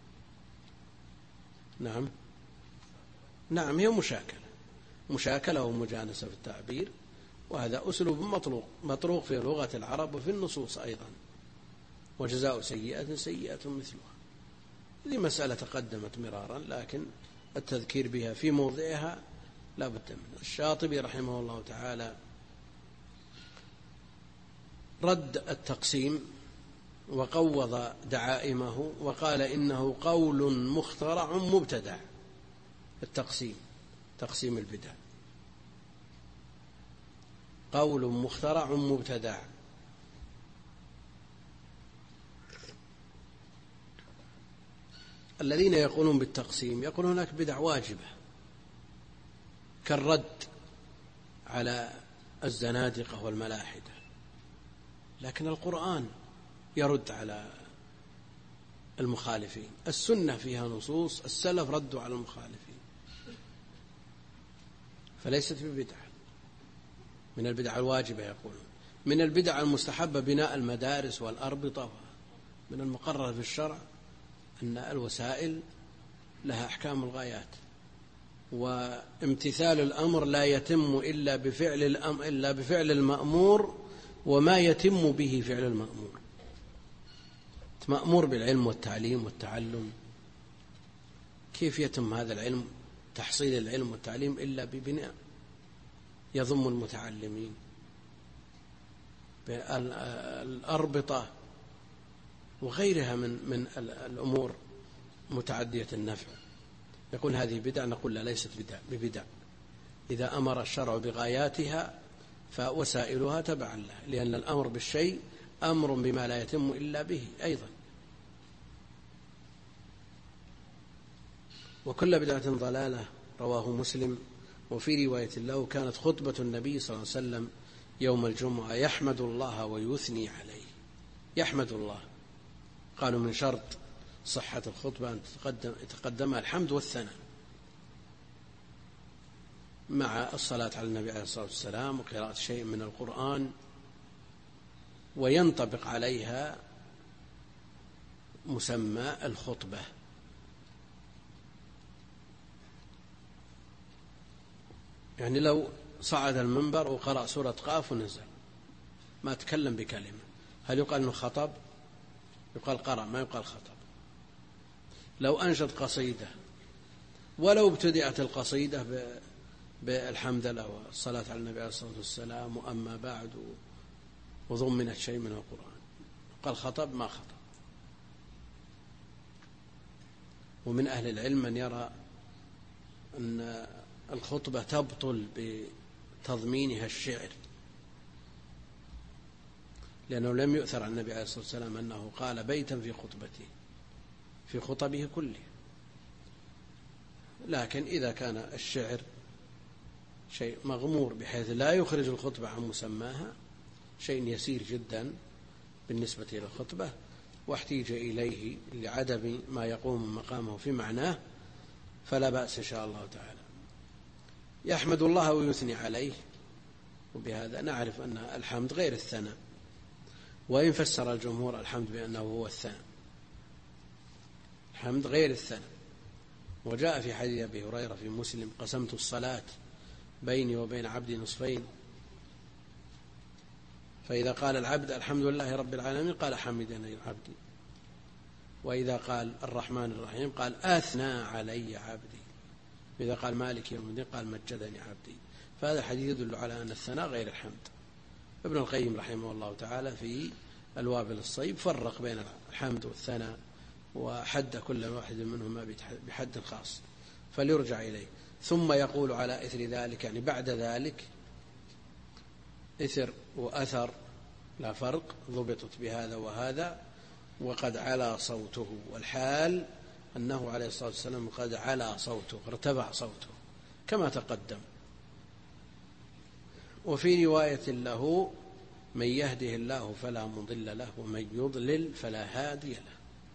نعم هي مشاكلة ومجانسة في التعبير، وهذا أسلوب مطروق في لغة العرب وفي النصوص أيضا. وجزاء سيئة سيئة مثلها، هذه مسألة تقدمت مرارا، لكن التذكير بها في موضعها لا بد منه. الشاطبي رحمه الله تعالى رد التقسيم وقوض دعائمه وقال إنه قول مخترع مبتدع. تقسيم البدع قول مخترع مبتدع. الذين يقولون بالتقسيم يقولون هناك بدع واجبة كالرد على الزنادقة والملاحدة، لكن القرآن يرد على المخالفين، السنة فيها نصوص، السلف ردوا على المخالفين، فليست ببدعة. من البدع الواجبة يقولون. من البدع المستحبة بناء المدارس والأربطة. من المقرر في الشرع أن الوسائل لها أحكام الغايات، وامتثال الأمر لا يتم إلا بفعل المأمور وما يتم به فعل المأمور. مأمور بالعلم والتعليم والتعلم، كيف يتم هذا العلم تحصيل العلم والتعليم إلا ببناء يضم المتعلمين بالأربطة وغيرها من الأمور متعدية النفع. يقول هذه بدع، نقول لا ليست ببدع. إذا أمر الشرع بغاياتها فوسائلها تبعا لها، لأن الأمر بالشيء أمر بما لا يتم إلا به أيضا. وكل بدعة ضلالة. رواه مسلم وفي رواية له كانت خطبة النبي صلى الله عليه وسلم يوم الجمعة يحمد الله ويثني عليه. يحمد الله، قالوا من شرط صحة الخطبة أن يتقدمها الحمد والثناء مع الصلاة على النبي عليه الصلاة والسلام وقراءة شيء من القرآن، وينطبق عليها مسمى الخطبة. يعني لو صعد المنبر وقرأ سورة قاف ونزل ما تكلم بكلمة، هل يقال أنه خطب؟ يقال قرأ، ما يقال خطب. لو أنشد قصيدة ولو ابتدأت القصيدة بالحمد لله والصلاة على النبي عليه الصلاة والسلام وأما بعد وضمنت شيء من القرآن، قال خطب؟ ما خطب. ومن أهل العلم من يرى أن الخطبة تبطل بتضمينها الشعر، لأنه لم يؤثر عن النبي عليه الصلاة والسلام أنه قال بيتا في خطبته في خطبه كله. لكن إذا كان الشعر شيء مغمور بحيث لا يخرج الخطبة عن مسماها، شيء يسير جدا بالنسبة إلى الخطبة، واحتيج إليه لعدم ما يقوم مقامه في معناه، فلا بأس إن شاء الله تعالى. يحمد الله ويثني عليه، وبهذا نعرف أن الحمد غير الثناء، وإن فسر الجمهور الحمد بأنه هو الثناء، الحمد غير الثناء. وجاء في حديث أبي هريرة في مسلم: قسمت الصلاة بيني وبين عبدي نصفين، فإذا قال العبد الحمد لله رب العالمين قال حمدني عبدي، وإذا قال الرحمن الرحيم قال أثنى علي عبدي، وإذا قال مالك يوم الدين قال مجدني عبدي. فهذا الحديث يدل على أن الثناء غير الحمد. ابن القيم رحمه الله تعالى في الوابل الصيب فرق بين الحمد والثناء، وحد كل واحد منهما بحد خاص، فليرجع إليه. ثم يقول على إثر ذلك، يعني بعد ذلك، إثر وأثر لا فرق، ضبطت بهذا وهذا، وقد علا صوته، والحال أنه عليه الصلاة والسلام قد علا صوته، ارتفع صوته كما تقدم. وفي رواية له: من يهده الله فلا مضل له ومن يضلل فلا هادي له.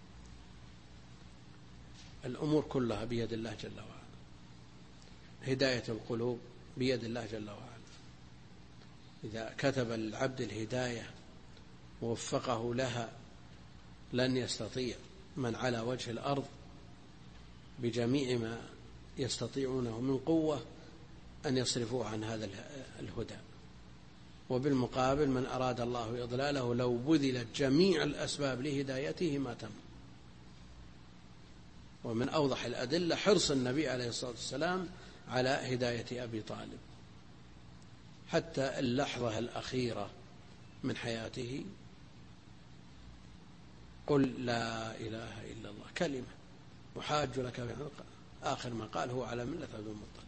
الأمور كلها بيد الله جل وعلا، هداية القلوب بيد الله جل وعلا. إذا كتب للعبد الهداية ووفقه لها لن يستطيع من على وجه الأرض بجميع ما يستطيعونه من قوة أن يصرفوه عن هذا الهدى. وبالمقابل من أراد الله إضلاله لو بذلت جميع الأسباب لهدايته ما تم. ومن أوضح الأدلة حرص النبي عليه الصلاة والسلام على هداية أبي طالب، حتى اللحظة الأخيرة من حياته: قل لا إله إلا الله كلمة محاج لك، آخر ما قال هو على ملة عبد المطلب.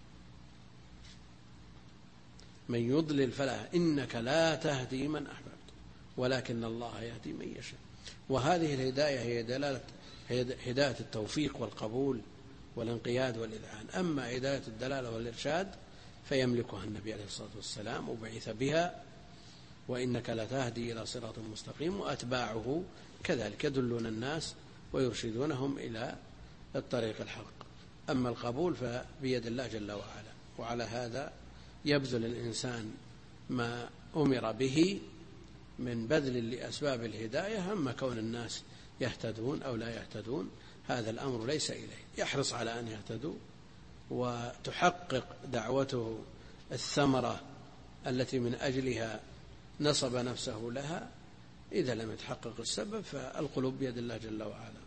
من يضلل فلا، إنك لا تهدي من أحببت ولكن الله يهدي من يشاء. وهذه الهداية هي هداية التوفيق والقبول والانقياد والإذعان. أما هداية الدلالة والإرشاد فيملكها النبي عليه الصلاة والسلام وبعث بها، وإنك لتهدي إلى صراط مستقيم، وأتباعه كذلك يدلون الناس ويرشدونهم إلى الطريق الحق. أما القبول فبيد الله جل وعلا، وعلى هذا يبذل الإنسان ما أمر به من بذل لأسباب الهداية. أما كون الناس يهتدون أو لا يهتدون هذا الأمر ليس إليه، يحرص على أن يهتدوا وتحقق دعوته الثمرة التي من أجلها نصب نفسه لها. إذا لم يتحقق السبب فالقلوب بيد الله جل وعلا.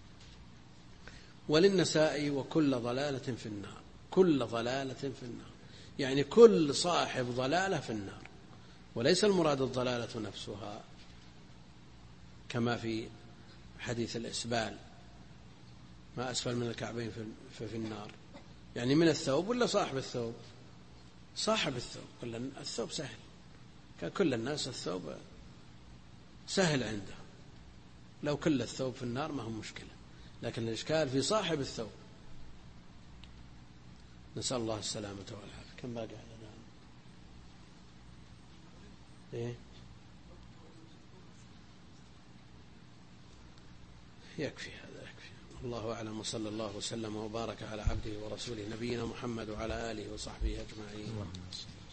وللنساء: وكل ضلالة في النار. كل ضلالة في النار يعني كل صاحب ضلالة في النار، وليس المراد الضلالة نفسها كما في حديث الإسبال: ما أسفل من الكعبين ففي النار، يعني من الثوب ولا صاحب الثوب؟ صاحب الثوب. الثوب سهل، كل الناس الثوب سهل عنده، لو كل الثوب في النار ما هو مشكلة، لكن الإشكال في صاحب الثوب. نسأل الله السلامة والعافية. كم باقي على إيه؟ يكفي هذا، يكفي. الله أعلم، وصلى الله وسلم وبارك على عبده ورسوله نبينا محمد وعلى آله وصحبه أجمعين.